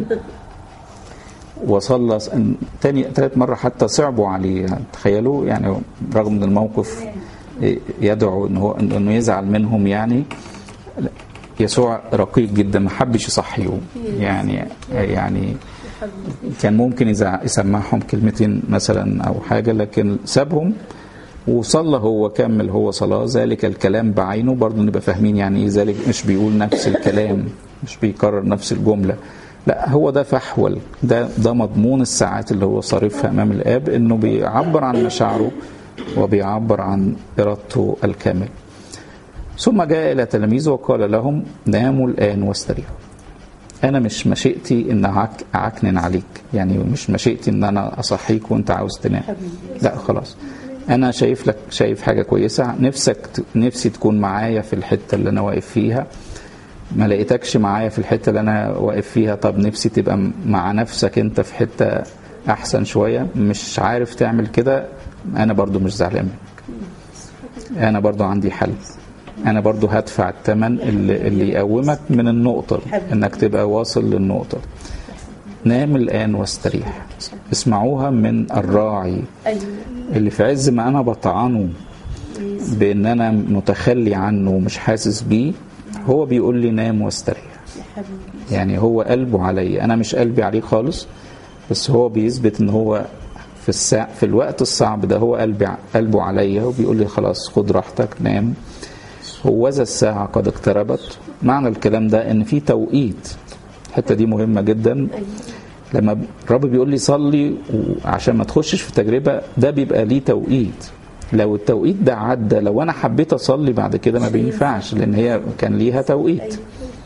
وصلى ثالث مرة حتى صعبوا عليه. تخيلوا يعني رغم من الموقف يدعو انه يزعل منهم، يعني يسوع رقيق جدا ما حبش يصحيهم. يعني كان ممكن يسمعهم كلمتين مثلا او حاجة، لكن سابهم وصلى هو، كمل هو صلاة، ذلك الكلام بعينه. برضو نبقى فاهمين يعني ايه ذلك، مش بيقول نفس الكلام، مش بيكرر نفس الجملة، لا هو ده فحول، ده مضمون الساعات اللي هو صارفها امام الاب، انه بيعبر عن مشاعره وبيعبر عن ارادته الكامل. ثم جاء الى تلاميذه وقال لهم ناموا الان واستريحوا. انا مش مشيئتي ان اعكنن عليك، يعني مش مشيئتي ان انا اصحيك وانت عاوز تنام، لا خلاص، انا شايف حاجة كويسة، نفسي تكون معايا في الحتة اللي انا واقف فيها، ما لقيتكش معايا في الحتة اللي انا واقف فيها، طب نفسي تبقى مع نفسك انت في حتة احسن شوية، مش عارف تعمل كده، انا برضو مش زعلان منك، انا برضو عندي حل، انا برضو هدفع الثمن اللي يقومك من النقطة انك تبقى واصل للنقطة. نام الان واستريح. اسمعوها من الراعي اللي في عز ما انا بطعنه بان انا متخلي عنه ومش حاسس بيه، هو بيقول لي نام واستريح. يعني هو قلبه علي، انا مش قلبي عليه خالص، بس هو بيثبت ان هو في الوقت الصعب ده هو قلبه عليا، وبيقول لي خلاص خد راحتك نام، هوذا الساعة قد اقتربت. معنى الكلام ده ان في توقيت، الحتة دي مهمة جدا. لما الرب بيقول لي صلي عشان ما تخشش في تجربة، ده بيبقى ليه توقيت. لو التوقيت ده عدى، لو انا حبيت اصلي بعد كده ما بينفعش، لان هي كان ليها توقيت.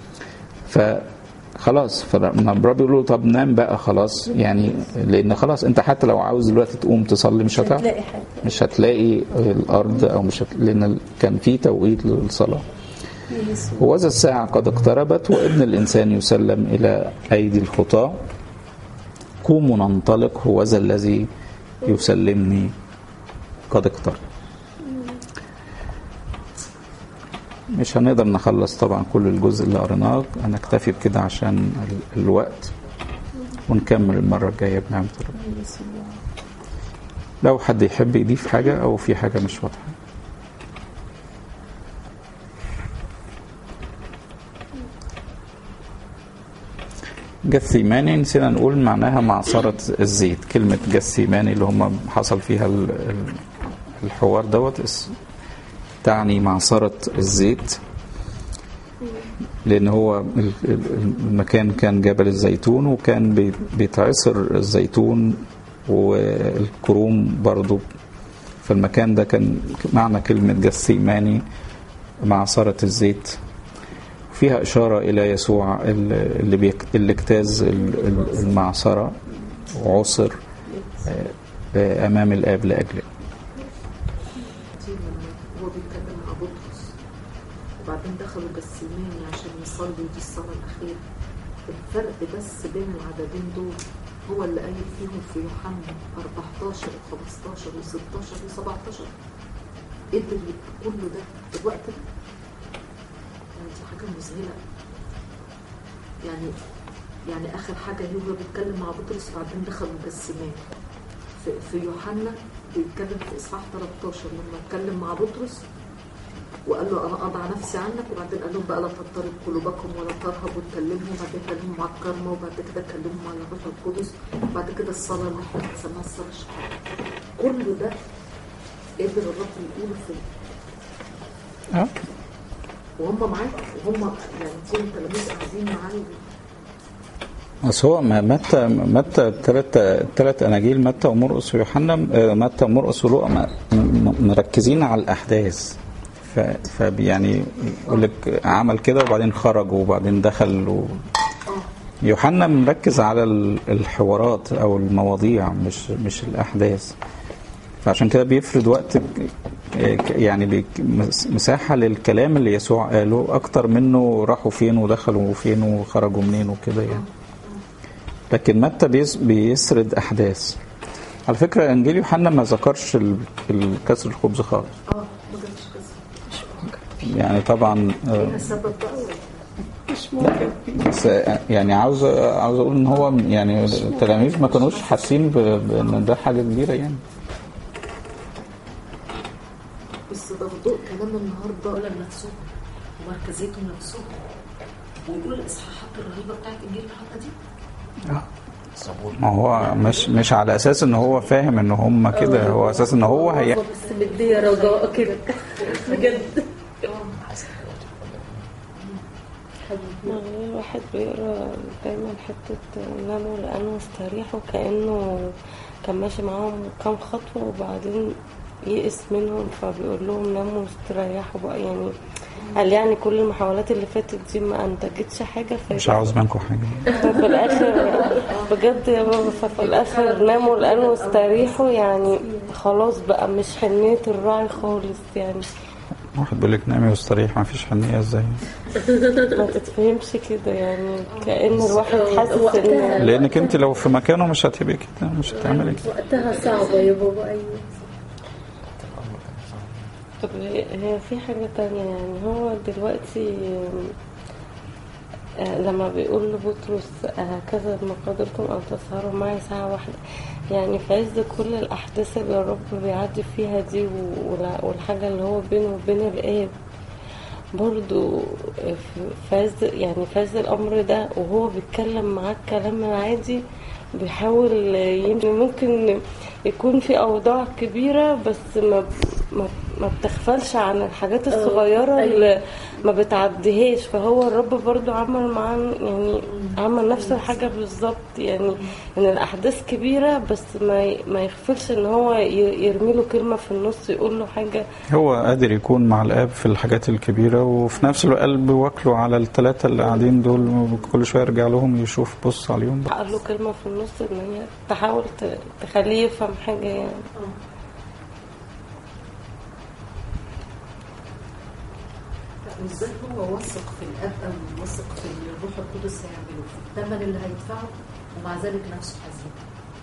فخلاص، فلما الرب يقول له طب نام بقى خلاص، يعني لان خلاص انت حتى لو عاوز دلوقتي تقوم تصلي مش هتلاقي الارض، او لان كان في توقيت للصلاة. وذا الساعة قد اقتربت وابن الإنسان يسلم إلى أيدي الخطاة، قوموا ننطلق، هوذا الذي يسلمني قد اقترب. مش هنقدر نخلص طبعا كل الجزء اللي قريناه، هنكتفي بكده عشان الوقت، ونكمل المرة الجاية بنعمة الله. لو حد يحب يضيف حاجة أو في حاجة مش واضحة. جثيماني نسينا نقول معناها معصرة الزيت. كلمة جثيماني اللي هم حصل فيها الحوار دوت تعني معصرة الزيت، لأن هو المكان كان جبل الزيتون، وكان بيتعصر الزيتون والكروم برضو، فالمكان ده كان معنى كلمة جثيماني معصرة الزيت. فيها إشارة إلى يسوع اللي اجتاز المعصرة وعصر أمام الآب لأجله. هو بيتكلم مع بطرس وبعدين دخلوا جثيماني عشان يصلوا، دي الصلاة الأخيرة. الفرق بس بين العددين دول هو اللي قايل فيهم في يوحنا 14 و15 و16 و17 قدر يبقى كله ده في الوقت ده. دي حاجة مذهلة. يعني آخر حاجة هو بيتكلم مع بطرس وبعدين دخلوا جثيماني. في يوحنا بيتكلم في إصحاح 13 لما اتكلم مع بطرس وقال له أنا أضع نفسي عنك، وبعدين قال لهم بقى لا تضطرب قلوبكم ولا ترهبوا، وتكلمهم بعد كده كلمهم على الكرمة، وبعد كده كلمهم على الروح القدس، وبعد كده الصلاة اللي احنا بنسميها الصلاة الشهرية. كل ده قدر الرب يقوله فيه. وهم معاك، وهم يعني دي التلاميذ قاعدين معايا. بس هو متى الثلاث اناجيل، متى ومرقس ويوحنا، متى ومرقس ولوقا مركزين على الاحداث، فيعني يقول لك عمل كده وبعدين خرج وبعدين دخل يوحنا مركز على الحوارات او المواضيع مش الاحداث، فعشان كده بيفرض وقت، يعني مساحة للكلام اللي يسوع قاله أكتر منه راحوا فين ودخلوا فين وخرجوا منين وكده يعني. لكن متى بيسرد أحداث. على فكرة إنجيل يوحنا ما ذكرش الكسر الخبز خالص. ما ذكرش كسر. يعني طبعا مش ممكن. بس يعني عاوز أقول إن هو يعني التلاميذ ما كانوش حاسين بأن ده حاجة كبيرة يعني. بس ده ضوء كلام النهارده ولا نفسهم ومركزيتهم نفسهم، ويقول الاصحاحات الرهيبه بتاعت انجيل يوحنا دي. ما هو مش على اساس ان هو فاهم ان هم كده، هو اساس ان هو بس مديه رجاء كده بجد. الواحد بيقرا دايما حتة ناموا لأنه استريحوا، كأنه كان ماشي معاهم كام خطوة وبعدين يئس منهم، فبيقول لهم ناموا واستريحوا بقى. يعني قال يعني كل المحاولات اللي فاتت دي ما انتجتش حاجة، مش عاوز منكم حاجة ففي الآخر بجد يا بابا، ففي الآخر ناموا لأنه استريحوا. يعني خلاص بقى مش حنية الراعي خالص. يعني واحد بيقول لك نامي واستريح، ما فيش حنية ازاي؟ ما تتفهمش كده. يعني كأن الواحد حاسس ان لانك انت لو في مكانه مش هتبقي كده، مش هتعملي كده. وقتها صعبة يا بابا. ايوه. طب هي في حاجة تانية. يعني هو دلوقتي لما بيقول لبطرس هكذا ما قدرتم أن تسهروا معي ساعة واحدة، يعني في عز كل الأحداث اللي الرب بيعدي فيها دي والحاجة اللي هو بينه وبين الآب برضو في عز الأمر ده، وهو بيتكلم معاك كلام عادي، بيحاول ممكن يكون في أوضاع كبيرة بس ما بتغفلش عن الحاجات الصغيرة اللي ما بتعديهاش. فهو الرب برضو عمل معاه، يعني عمل نفس الحاجة بالظبط. يعني ان الاحداث كبيرة بس ما يغفلش ان هو يرمي له كلمة في النص، يقول له حاجة. هو قادر يكون مع الاب في الحاجات الكبيرة، وفي نفس الوقت قلب واكله على الثلاثة اللي قاعدين دول، كل شوية يرجع لهم يشوف بص عليهم. قال له كلمة في النص ان هي تحاول تخليه يفهم حاجة. يعني وازاي هو واثق في الاب او واثق في الروح القدس هيعمله في الثمن اللي هيدفعه، ومع ذلك نفسه حزين.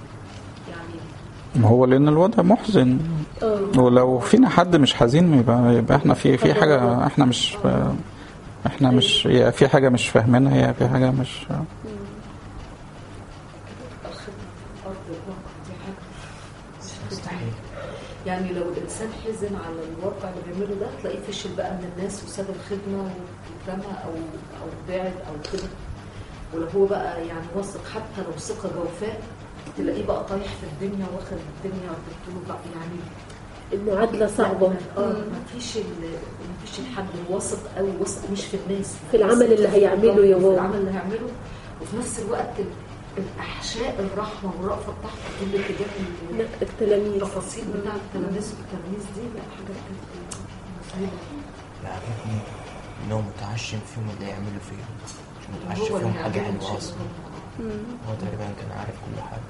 يعني هو لان الوضع محزن، ولو فينا حد مش حزين يبقى احنا في حاجه احنا مش في حاجه مش فاهمينها، هي في حاجه مش مستحيل. يعني لو الانسان حزن على الواقع اللي بيعمله ده، تلاقيه فشل بقى من الناس وساب الخدمه واترمى او بعد او كده. ولو هو بقى يعني واثق حتى لو ثقه جوفاء، تلاقيه بقى طايح في الدنيا واخد الدنيا وبتقول بقى. يعني المعادله صعبه. ما فيش الحد واثق قوي، واثق مش في الناس، في العمل اللي هيعمله يا بابا، في العمل اللي هيعمله. وفي نفس الوقت الأحشاء الرحمة والرأفة بتاعته كل اتجاه التلاميذ، التفاصيل بتاع التلاميذ دي. لا حاجة كده يعرفني إنه متعشم فيهم اللي يعملوا فيهم، مش متعشم فيهم حاجة حلوة أصلا. هو تقريبا كان عارف كل حاجة.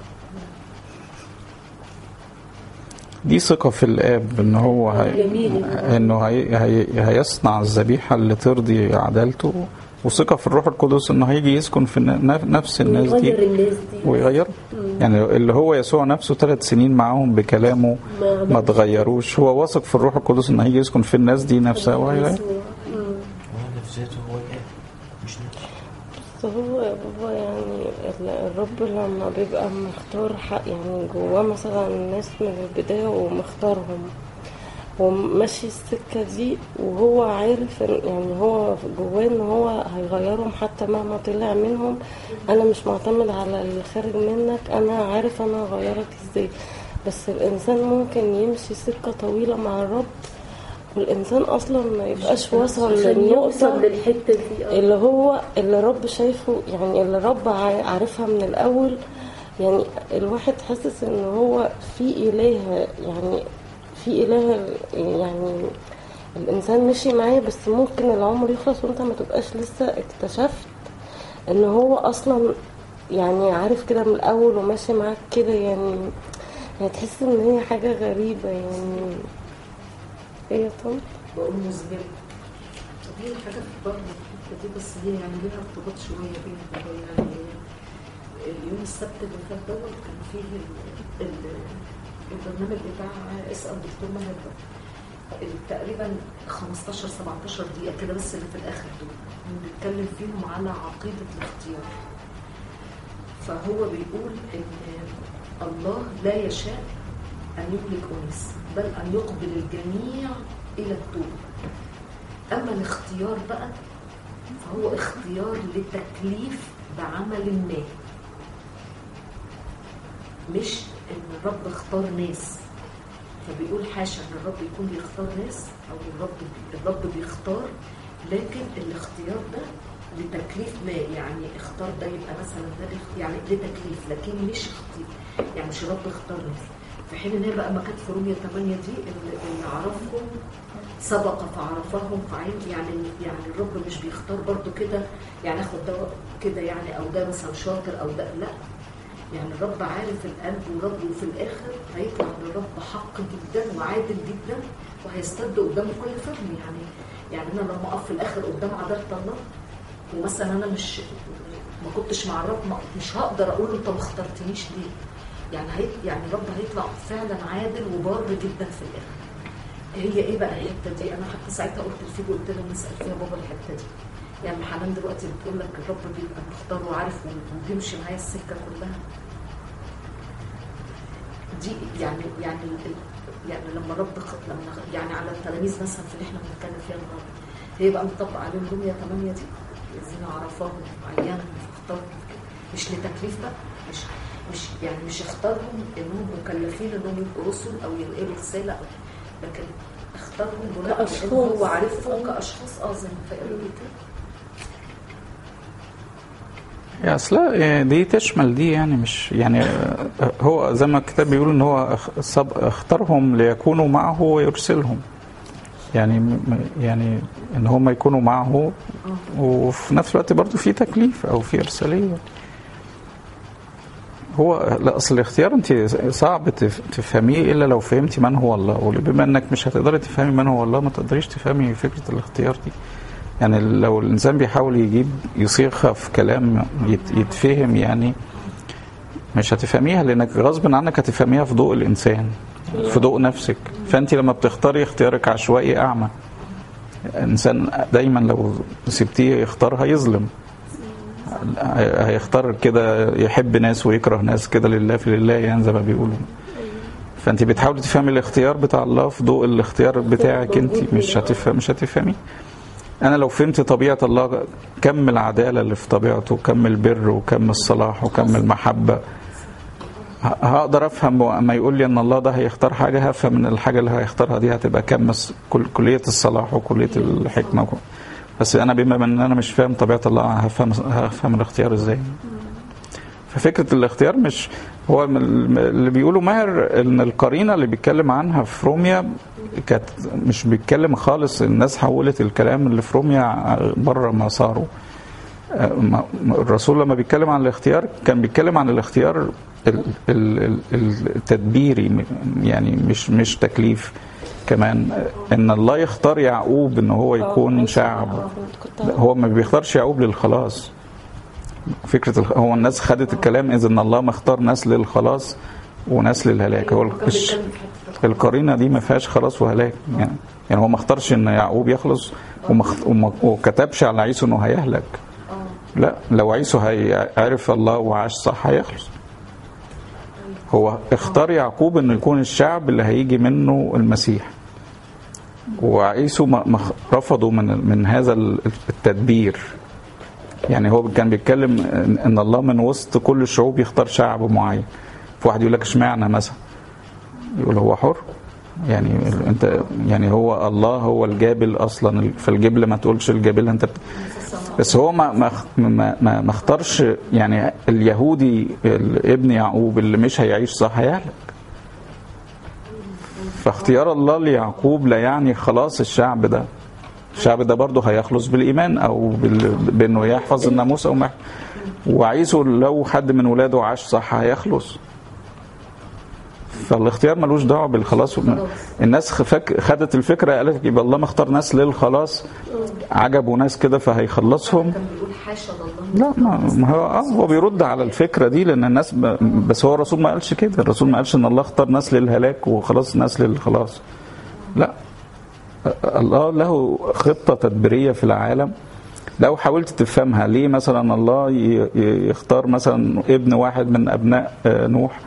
دي ثقة في الآب إن هو إنه هيصنع الذبيحة اللي ترضي عدالته، وثقة في الروح القدس إنه هيجي يسكن في نفس الناس دي ويغير. يعني اللي هو يسوع نفسه 3 سنين معاهم بكلامه ما تغيروش، هو واثق في الروح القدس إنه هيجي يسكن في الناس دي نفسها وهيغير. هو يا بابا يعني الرب لما بيبقى مختار حق، يعني جواه مثلا الناس من البداية ومختارهم وماشي السكة دي، وهو عارف يعني هو جواه ان هو هيغيرهم حتى مهما طلع منهم. انا مش معتمد على اللي خارج منك، انا عارف انا هغيرك ازاي. بس الانسان ممكن يمشي سكة طويلة مع الرب والإنسان أصلا ما يبقاش وصل للنقطة للحتة دي اللي رب شايفه، يعني اللي رب عارفها من الأول. يعني الواحد حاسس إن هو في إله، يعني في إله. يعني الإنسان مشي معاه بس ممكن العمر يخلص وانت ما تبقاش لسه اكتشفت إن هو أصلا يعني عارف كده من الأول وماشي معاك كده. يعني تحس إن هي حاجة غريبة. يعني ايه طب بقول مزبل. طب هي حاجه في برضه الحته دي، بس هي يعني ليها ارتباط شويه بيها. يعني اليوم السبت اللي فات دوت كان فيه البرنامج بتاع اسال دكتور ماهر ده، تقريبا 15 17 دقيقه كده بس اللي في الاخر دول بنتكلم فيهم على عقيده الاختيار. فهو بيقول ان الله لا يشاء أن يهلك أناس، بل أن يقبل الجميع إلى التوبة. أما الاختيار بقى فهو اختيار لتكليف بعمل ما. مش ان الرب اختار ناس. فبيقول حاشا ان الرب يكون بيختار ناس، او الرب بيختار، لكن الاختيار ده لتكليف ما. يعني اختار ده يبقى مثلا ده يعني لتكليف، لكن مش اختيار، يعني مش الرب اختار ناس. في حين ان هي بقى ما كانت في رومية 8 دي اللي عرفهم سبق فعرفهم فعين. يعني الرب مش بيختار برضو كده، يعني اخد ده كده يعني، او ده مثلا شاطر او ده لا. يعني الرب عارف القلب ورب، وفي الاخر هيطلع من الرب حق جدا وعادل جدا، وهيستد قدامه كل فهم. يعني انا لما اقف في الاخر قدام عدالة الله، ومثلا انا ما كنتش مع الرب، مش هقدر اقول انت ما اخترتنيش ليه. يعني الرب هيطلع فعلا عادل وبار جدا في الاخر. هي ايه بقى الحته دي؟ انا حتى ساعتها قلت لفيجو، قلت له نسال فيها بابا الحته دي. يعني حنان دلوقتي بتقول لك الرب بيبقى مختار وعارف وبيمشي معايا السكه كلها دي. يعني لما الرب لما يعني على التلاميذ مثلا في اللي احنا بنتكلم فيها النهارده، هي بقى مطبق عليهم رومية 8 دي، الذين عرفاهم عيانهم فاختارهم، مش لتكليف بقى، مش اختارهم انهم مكلفين انهم يبقوا رسل او ينقلوا رساله، لكن اختارهم بناء على هو عارفهم كاشخاص. زي ما فقالوا كده. يا اصلا دي تشمل دي، يعني مش يعني هو زي ما الكتاب بيقول ان هو اختارهم ليكونوا معه ويرسلهم، يعني ان هم يكونوا معه، وفي نفس الوقت برضو في تكليف او في ارساليه. هو لا، اصل الاختيار انت صعب تفهميه الا لو فهمتي من هو الله، وبما انك مش هتقدري تفهمي من هو الله، ما تقدريش تفهمي فكره الاختيار دي. يعني لو الانسان بيحاول يصيغها في كلام يتفهم، يعني مش هتفهميها، لانك غصب عنك هتفهميها في ضوء الانسان، في ضوء نفسك. فانت لما بتختاري اختيارك عشوائي اعمى. الانسان دايما لو سبتيه يختار هيظلم، هيختار كده، يحب ناس ويكره ناس كده، لله في لله، يعني زي ما بيقولوا. فانت بتحاولي تفهمي الاختيار بتاع الله في ضوء الاختيار بتاعك انت، مش هتفهمي. انا لو فهمت طبيعة الله، كم العدالة اللي في طبيعته، كم البر وكم الصلاح وكم المحبة، هقدر افهم. اما يقول لي ان الله ده هيختار حاجة، هفهم ان الحاجة اللي هيختارها دي هتبقى كم كلية الصلاح وكلية الحكمة. بس انا بما ان انا مش فاهم طبيعة الله، هفهم الاختيار ازاي؟ ففكرة الاختيار مش هو اللي بيقولوا ماهر، ان القرينة اللي بيتكلم عنها في روميا كانت مش بيتكلم خالص. الناس حولت الكلام اللي في روميا بره ما صاروا. الرسول لما بيتكلم عن الاختيار كان بيتكلم عن الاختيار التدبيري، يعني مش تكليف. كمان ان الله يختار يعقوب ان هو يكون شعب، هو ما بيختارش يعقوب للخلاص. فكرة هو الناس خدت الكلام اذا ان الله مختار ناس للخلاص وناس للهلاك. هو القرينة دي ما فيهاش خلاص وهلاك، يعني هو ما اختارش ان يعقوب يخلص، وكتبش على عيسو انه هيهلك. لا، لو عيسو هيعرف الله وعاش صح هيخلص. هو اختار يعقوب انه يكون الشعب اللي هيجي منه المسيح، وعيسو رفضوا من هذا التدبير. يعني هو كان بيتكلم ان الله من وسط كل الشعوب يختار شعب معين. في واحد يقول لك اشمعنى مثلا، يقول هو حر، يعني انت يعني هو الله هو الجابل اصلا، فالجبل ما تقولش الجابل انت بس هو ما اختارش. يعني اليهودي ابن يعقوب اللي مش هيعيش صح هيهلك. فاختيار الله ليعقوب لا يعني خلاص الشعب ده برضه هيخلص بالإيمان أو بأنه يحفظ الناموس أو ما. وعيسو لو حد من ولاده عاش صح هيخلص. فالاختيار ملوش دعوه بالخلاص. الناس خدت الفكره، قالت يبقى الله مختار ناس للخلاص، عجبوا ناس كده فهيخلصهم. لا، ما هو بيرد على الفكره دي، لان الناس بس هو الرسول ما قالش كده. الرسول ما قالش ان الله اختار ناس للهلاك وخلاص ناس للخلاص. لا، الله له خطه تدبيريه في العالم. لو حاولت تفهمها ليه مثلا الله يختار مثلا ابن واحد من ابناء نوح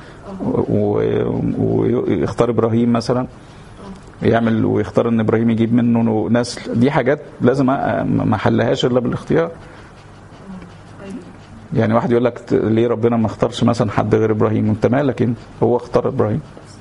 ويختار ابراهيم مثلا، يعمل ويختار ان ابراهيم يجيب منه نسل، دي حاجات لازم ما حلهاش الا بالاختيار. يعني واحد يقول لك ليه ربنا ما اختارش مثلا حد غير ابراهيم؟ وانت مالك انت؟ هو اختار ابراهيم.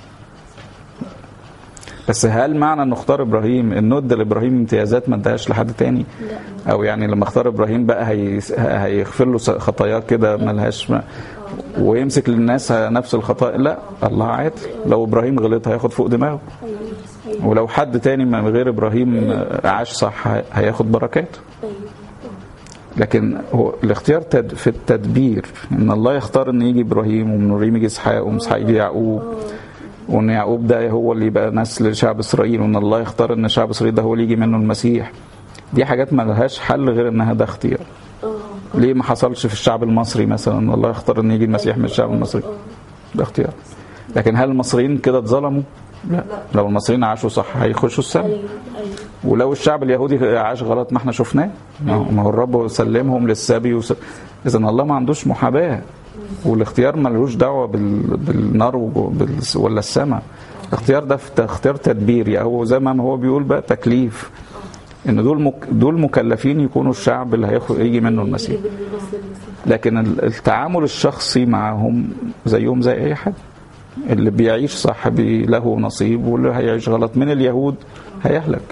بس هل معنى انه اختار ابراهيم انه ادى لابراهيم امتيازات ما اداهاش لحد تاني؟ لا. او يعني لما اختار ابراهيم بقى هيغفر له خطاياه كده ملهاش ويمسك للناس نفس الخطايا؟ لا، الله عادل. لو ابراهيم غلط هياخد فوق دماغه، ولو حد تاني من غير ابراهيم عاش صح هياخد بركاته. لكن هو الاختيار في التدبير، ان الله يختار ان يجي ابراهيم، ومن ابراهيم يجي اسحاق، ومن اسحاق يجي يعقوب، وان يعقوب ده هو اللي يبقى نسل شعب اسرائيل، وان الله يختار ان شعب اسرائيل ده هو اللي يجي منه المسيح. دي حاجات ما لهاش حل غير انها ده اختيار. ليه ما حصلش في الشعب المصري مثلا ان الله يختار ان يجي المسيح من الشعب المصري؟ ده اختيار. لكن هل المصريين كده اتظلموا؟ لا. لو المصريين عاشوا صح هيخشوا السماء. ولو الشعب اليهودي عاش غلط ما احنا شفناه، ما هو الرب سلمهم للسبي اذا الله ما عندوش محاباه. والاختيار ملوش دعوه بالنار ولا السماء. الاختيار ده اختيار تدبيري، او زي ما هو بيقول بقى تكليف، ان دول مكلفين يكونوا الشعب اللي يجي منه المسيح. لكن التعامل الشخصي معهم زيهم زي اي حد. اللي بيعيش صح له نصيب، واللي هيعيش غلط من اليهود هيهلك،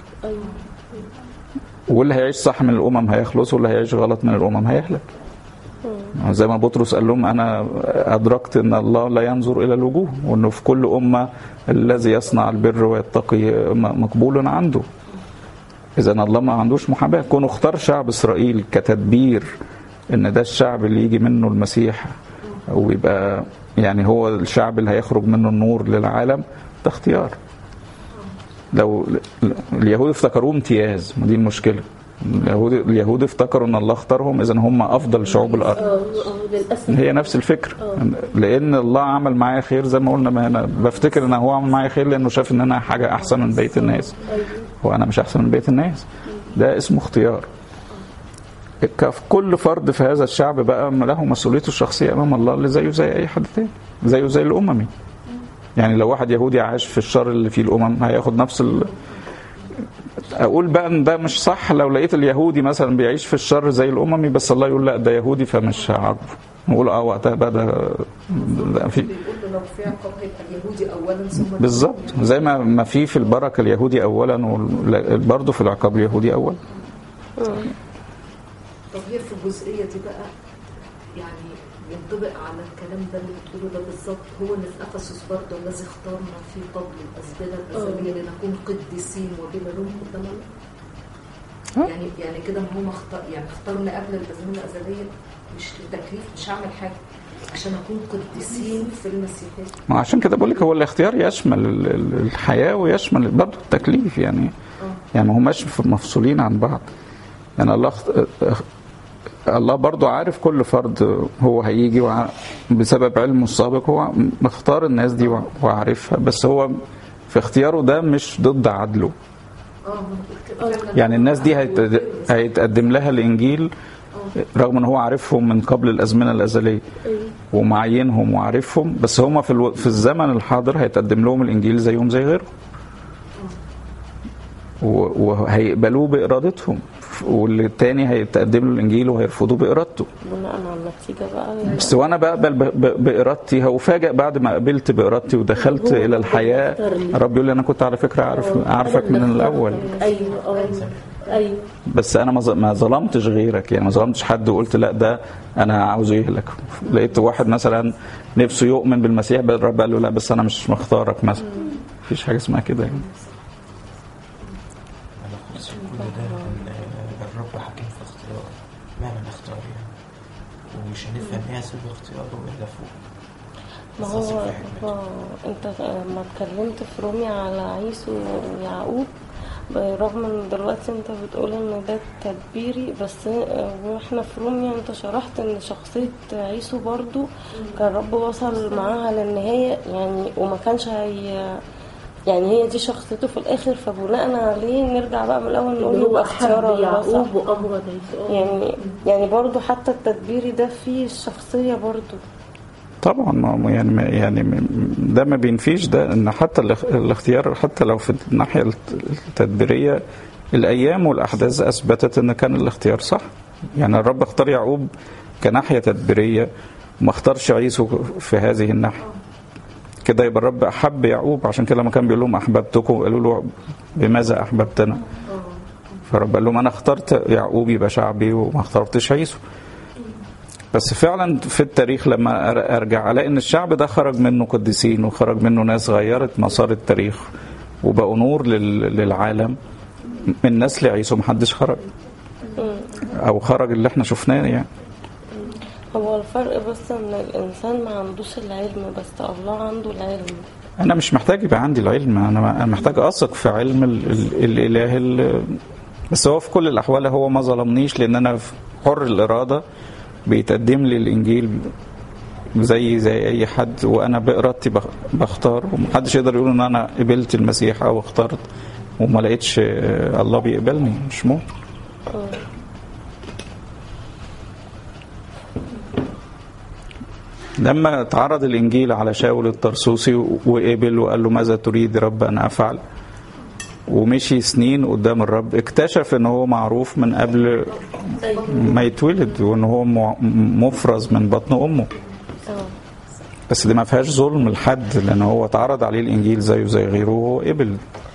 واللي هيعيش صح من الامم هيخلص، واللي هيعيش غلط من الامم هيهلك. زي ما بطرس قال لهم انا ادركت ان الله لا ينظر الى الوجوه، وانه في كل امه الذي يصنع البر ويتقي مقبول عنده. اذا الله ما عندوش محاباه. كونه اختار شعب اسرائيل كتدبير ان ده الشعب اللي يجي منه المسيح، ويبقى يعني هو الشعب اللي هيخرج منه النور للعالم، ده اختيار. لو اليهود افتكروه امتياز، ما دي المشكله. اليهود افتكروا ان الله اختارهم اذا هم افضل شعوب الارض. هي نفس الفكره، لان الله عمل معايا خير زي ما قلنا. ما انا بفتكر ان هو عمل معايا خير لانه شاف ان انا حاجه احسن من بقيه الناس، وانا مش احسن من بقيه الناس. ده اسمه اختيار. كل فرد في هذا الشعب بقى له مسؤوليته الشخصيه امام الله، اللي زيه زي اي حد تاني، زيه زي الاممي. يعني لو واحد يهودي عاش في الشر اللي فيه الامم هياخد نفس اقول بقى ان ده مش صح. لو لقيت اليهودي مثلا بيعيش في الشر زي الاممي، بس الله يقول لا ده يهودي فمش هعاقبه، نقول وقتها بقى ده في لو في عقاب هيبقى اليهودي اولا ثم بالظبط. زي ما في البركه اليهودي اولا، وبرضه في العقاب اليهودي اولا. طب هي في الجزئيه دي بقى يعني ينطبق على الكلام ده اللي بتقوله ده بالظبط، هو اللي في افسس برضه الذي اختارنا في قبل الازمنه الازليه لنكون قديسين وبلا لوم قدام الله. يعني كده هم اختارنا قبل الازمنه الازليه، مش للتكليف، مش هعمل حاجه عشان اكون قديسين في المسيحيه. ما عشان كده بقول لك هو الاختيار يشمل الحياه ويشمل برضه التكليف. يعني ما هماش مفصولين عن بعض. يعني الله برضو عارف كل فرد هو هيجي، بسبب علمه السابق هو مختار الناس دي وعارفها، بس هو في اختياره ده مش ضد عدله. يعني الناس دي هيتقدم لها الإنجيل رغم ان هو عارفهم من قبل الأزمنة الأزلية ومعينهم وعارفهم، بس هم في الزمن الحاضر هيتقدم لهم الإنجيل زيهم زي غيرهم، وهيقبلوه بإرادتهم، والتاني هيتقدم له الانجيل وهيرفضوه بارادته بناء على النتيجه بقى. بس وانا بقبل بارادتي هفاجئ بعد ما قبلت بارادتي ودخلت الى الحياه. الرب يقول لي انا كنت على فكره عارفك من الاول. ايوه بس انا ما ظلمتش غيرك، يعني ما ظلمتش حد وقلت لا ده انا عاوزه يهلك. لقيت واحد مثلا نفسه يؤمن بالمسيح، الرب قال له لا بس انا مش مختارك مثلا. مفيش حاجه اسمها كده يعني. الرب حكيم في اختيار، ما من اختار يعني، ومش هنفهم ايه سبب اختياره الا فوق. ما هو انت ما اتكلمت في رومي على عيسو ويعقوب، رغم ان دلوقتي انت بتقول ان ده تدبيري، بس واحنا في رومي انت شرحت ان شخصية عيسو برضو كان رب وصل معاها للنهاية يعني، وما كانش يعني هي دي شخصيته في الاخر، فبناء عليه نرجع بقى من الاول نقول له اختيار يعقوب وابغض يعني برضو حتى التدبيري ده فيه الشخصيه برضو طبعا. يعني ده ما بينفيش ده ان حتى الاختيار حتى لو في الناحيه التدبيريه الايام والاحداث اثبتت ان كان الاختيار صح. يعني الرب اختار يعقوب كناحية تدبيرية وما اختارش عيسو في هذه الناحية. كده يبقى الرب أحب يعقوب، عشان كده لما كان بيقول لهم أحببتكم قالوا له بماذا أحببتنا؟ فرب قال لهم أنا اخترت يعقوب يبقى شعبي وما اخترتش عيسو. بس فعلا في التاريخ لما أرجع ألاقي إن الشعب ده خرج منه قديسين وخرج منه ناس غيرت مسار التاريخ وبقوا نور للعالم. من نسل عيسو محدش خرج أو خرج اللي احنا شفناه يعني. هو الفرق بس ان الانسان ما عندوش العلم، بس الله عنده العلم. انا مش محتاج يبقى عندي العلم، انا محتاج اثق في علم الاله بس هو في كل الاحوال هو ما ظلمنيش، لان انا حر الاراده بيتقدم لي الانجيل زي اي حد، وانا بارادتي بختار، ومحدش يقدر يقول ان انا قبلت المسيح او اخترت وما لقيتش الله بيقبلني. مش ممكن. لما تعرض الإنجيل على شاول الطرسوسي وقبل وقال له ماذا تريد رب أن أفعل، ومشي سنين قدام الرب، اكتشف ان هو معروف من قبل ما يتولد، وان هو مفرز من بطن أمه. بس دي ما فيهاش ظلم لحد، لأن هو اتعرض عليه الإنجيل زيه زي غيره وهو قبل.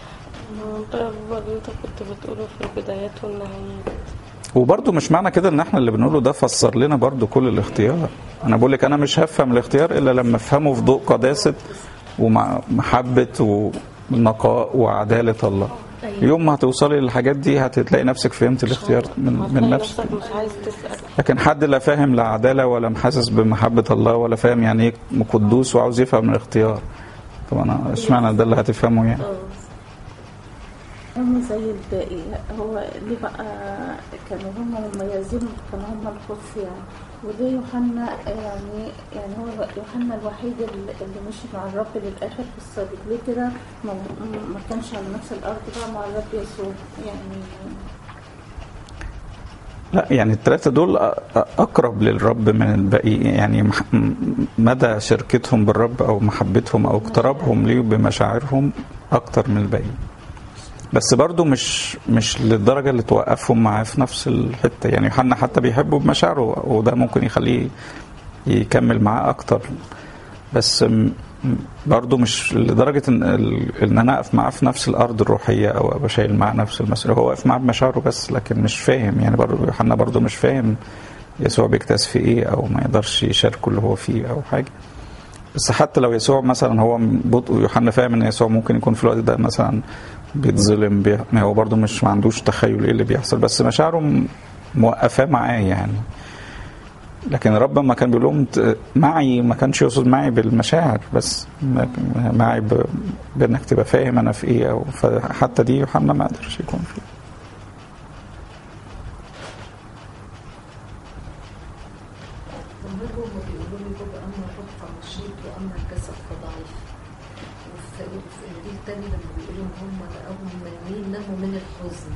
انت كنت بتقوله في البدايات والنهايات. وبرضه مش معنى كده ان احنا اللي بنقوله ده فسر لنا برضه كل الاختيار. انا بقول لك انا مش هفهم الاختيار الا لما افهمه في ضوء قداسه ومحبه ونقاء وعداله الله. يوم ما هتوصلي للحاجات دي هتلاقي نفسك فهمت الاختيار من نفسك. مش عايز تسأل. لكن حد لا فاهم لا عداله ولا محسس بمحبه الله ولا فاهم يعني ايه قدوس وعاوز يفهم الاختيار، طبعا اشمعنى ده اللي هتفهمه يعني. هم زي الباقي. هو ليه بقى كانوا هم مميزين، كانوا هم الخص يعني، وليه يوحنا يعني هو يوحنا الوحيد اللي مشي مع الرب للآخر في الصليب؟ ليه كده ما كانش على نفس الأرض بقى مع الرب يسوع يعني؟ لا يعني الثلاثة دول أقرب للرب من الباقي، يعني مدى شركتهم بالرب أو محبتهم أو اقترابهم ليه بمشاعرهم أكتر من الباقي. بس برضو مش للدرجة اللي توقفهم معاه في نفس الحتة. يعني يوحنا حتى بيحبه بمشاعره، وده ممكن يخليه يكمل معاه أكتر، بس برضو مش لدرجة إن أنا أقف معاه في نفس الأرض الروحية أو أبقى شايل معاه نفس المسؤولية. هو واقف معاه بمشاعره بس، لكن مش فاهم يعني. برضو يوحنا برضو مش فاهم يسوع بيكتاز في إيه، أو ما يقدرش يشاركه اللي هو فيه أو حاجة. بس حتى لو يسوع مثلا هو بطء، يوحنا فاهم إن يسوع ممكن يكون في الوقت ده مثلا بيتظلم، هو برضو ما عندوش تخيل ايه اللي بيحصل، بس مشاعره موقفاه معاه يعني. لكن الرب ما كان بيقول لهم معي، ما كانش يقصد معي بالمشاعر بس، معي بانك تبقى فاهم انا في ايه، او حتى دي يوحنا ما قدرش يكون فيه. من الحزن.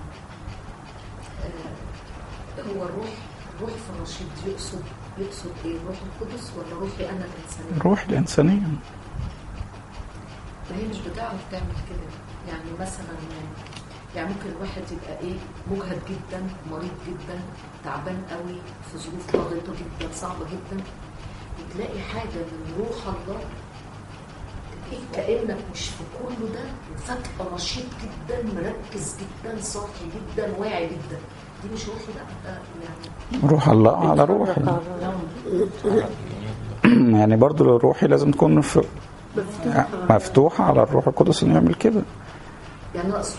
هو الروح في الرشيد يقصد ايه؟ روح القدس ولا روحي انا الانسانيه؟ روح الانسانيه. ما هي مش بتعرف تعمل كده. يعني مثلا يعني ممكن الواحد يبقى ايه مجهد جدا، مريض جدا، تعبان قوي، في ظروف ضاغطه جدا، صعبه جدا، وتلاقي حاجه من روح الله كأنك مش في كله ده، وفجأة نشيط جدا، مركز جدا، صاحي جدا، واعي جدا. دي مش روحي بقى يعني. روح الله على روحي يعني برضو روحي لازم تكون مفتوحة على الروح القدس انه يعمل كده. يعني اقصد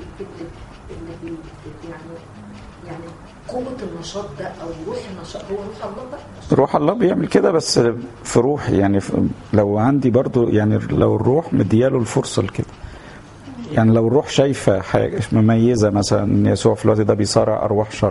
يعني قوة النشاط ده او روح النشاط هو روح الله بقى. روح الله بيعمل كده بس في روحي يعني. لو عندي برضو يعني لو الروح مدياله الفرصة لكده، يعني لو الروح شايفة حاجة مميزة مثلا ان يسوع في الوقت ده بيصارع ارواح شر،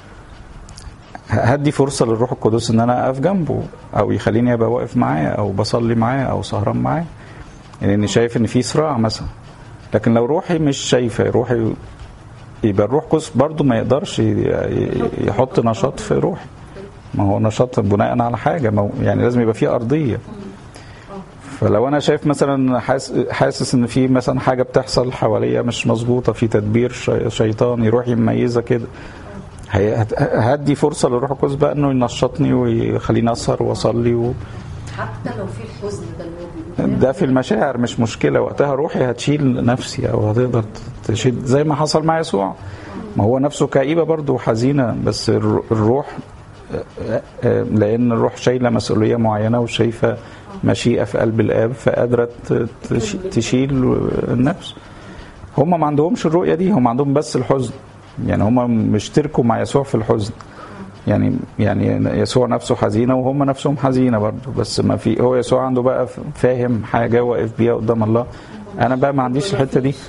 هدي فرصة للروح القدس ان انا اقف جنبه، او يخليني ابقى واقف معاه، او بصلي معاه، او سهران معاه، يعني اني شايف ان في صراع مثلا. لكن لو روحي مش شايفة، روحي يبقى الروح القدس برضو ما يقدرش يحط نشاط في روحي. ما هو نشاط بناء على حاجة، يعني لازم يبقى فيه أرضية. فلو أنا شايف مثلا حاسس إن في مثلا حاجة بتحصل حواليا مش مظبوطة، في تدبير شيطاني، روحي مميزة كده، هدي فرصه للروح القدس بقى انه ينشطني ويخليني اسهر واصلي حتى لو في الحزن ده اللي هو بيقول ده في المشاعر مش مشكله، وقتها روحي هتشيل نفسي او هتقدر تشيل زي ما حصل مع يسوع. ما هو نفسه كئيبه برضه وحزينه، بس الروح لان الروح شايله مسؤوليه معينه وشايفه مشيئه في قلب الاب، فقادره تشيل النفس. هم ما عندهمش الرؤيه دي، هم عندهم بس الحزن. يعني هم مشتركوا مع يسوع في الحزن. يعني يسوع نفسه حزينه وهم نفسهم حزينه برضه، بس ما في هو يسوع عنده بقى فاهم حاجه واقف بيها قدام الله. انا بقى ما عنديش الحته دي.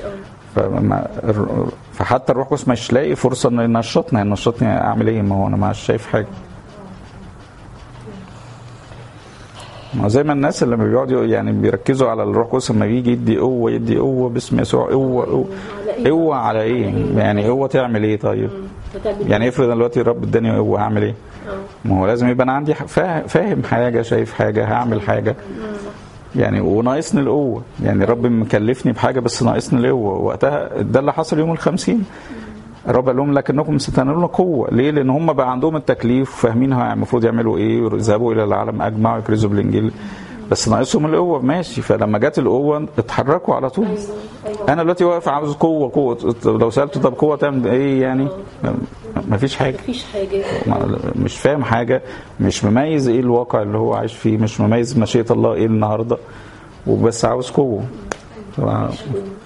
فحتى الروح القدس مش لاقي فرصه انه ينشطني اعمل ايه؟ ما هو انا مش شايف حاجه. ما زي ما الناس اللي بيقعدوا يعني بيركزوا على الروح القدس لما بيجي يدي قوه باسم يسوع، قوه على ايه؟ يعني قوه تعمل ايه؟ طيب يعني افرض دلوقتي الرب اداني قوه هعمل ايه؟ ما هو لازم يبقى انا عندي فاهم حاجه، شايف حاجه، هعمل حاجه يعني، وناقصني القوه. يعني الرب مكلفني بحاجه بس ناقصني القوه. وقتها ده اللي حصل يوم ال50. الرب قال لهم لكنكم ستنالون قوه. ليه؟ لان هم بقى عندهم التكليف وفاهمين المفروض يعملوا ايه، ويذهبوا الى العالم اجمع ويكرزوا بالانجيل، بس ناقصهم القوه. ماشي، فلما جت القوه اتحركوا على طول. انا دلوقتي واقف عاوز قوه. لو سالته طب قوه تعمل ايه؟ يعني مفيش حاجه، مش فاهم حاجه، مش مميز ايه الواقع اللي هو عايش فيه، مش مميز مشيئه الله ايه النهارده، وبس عاوز قوه.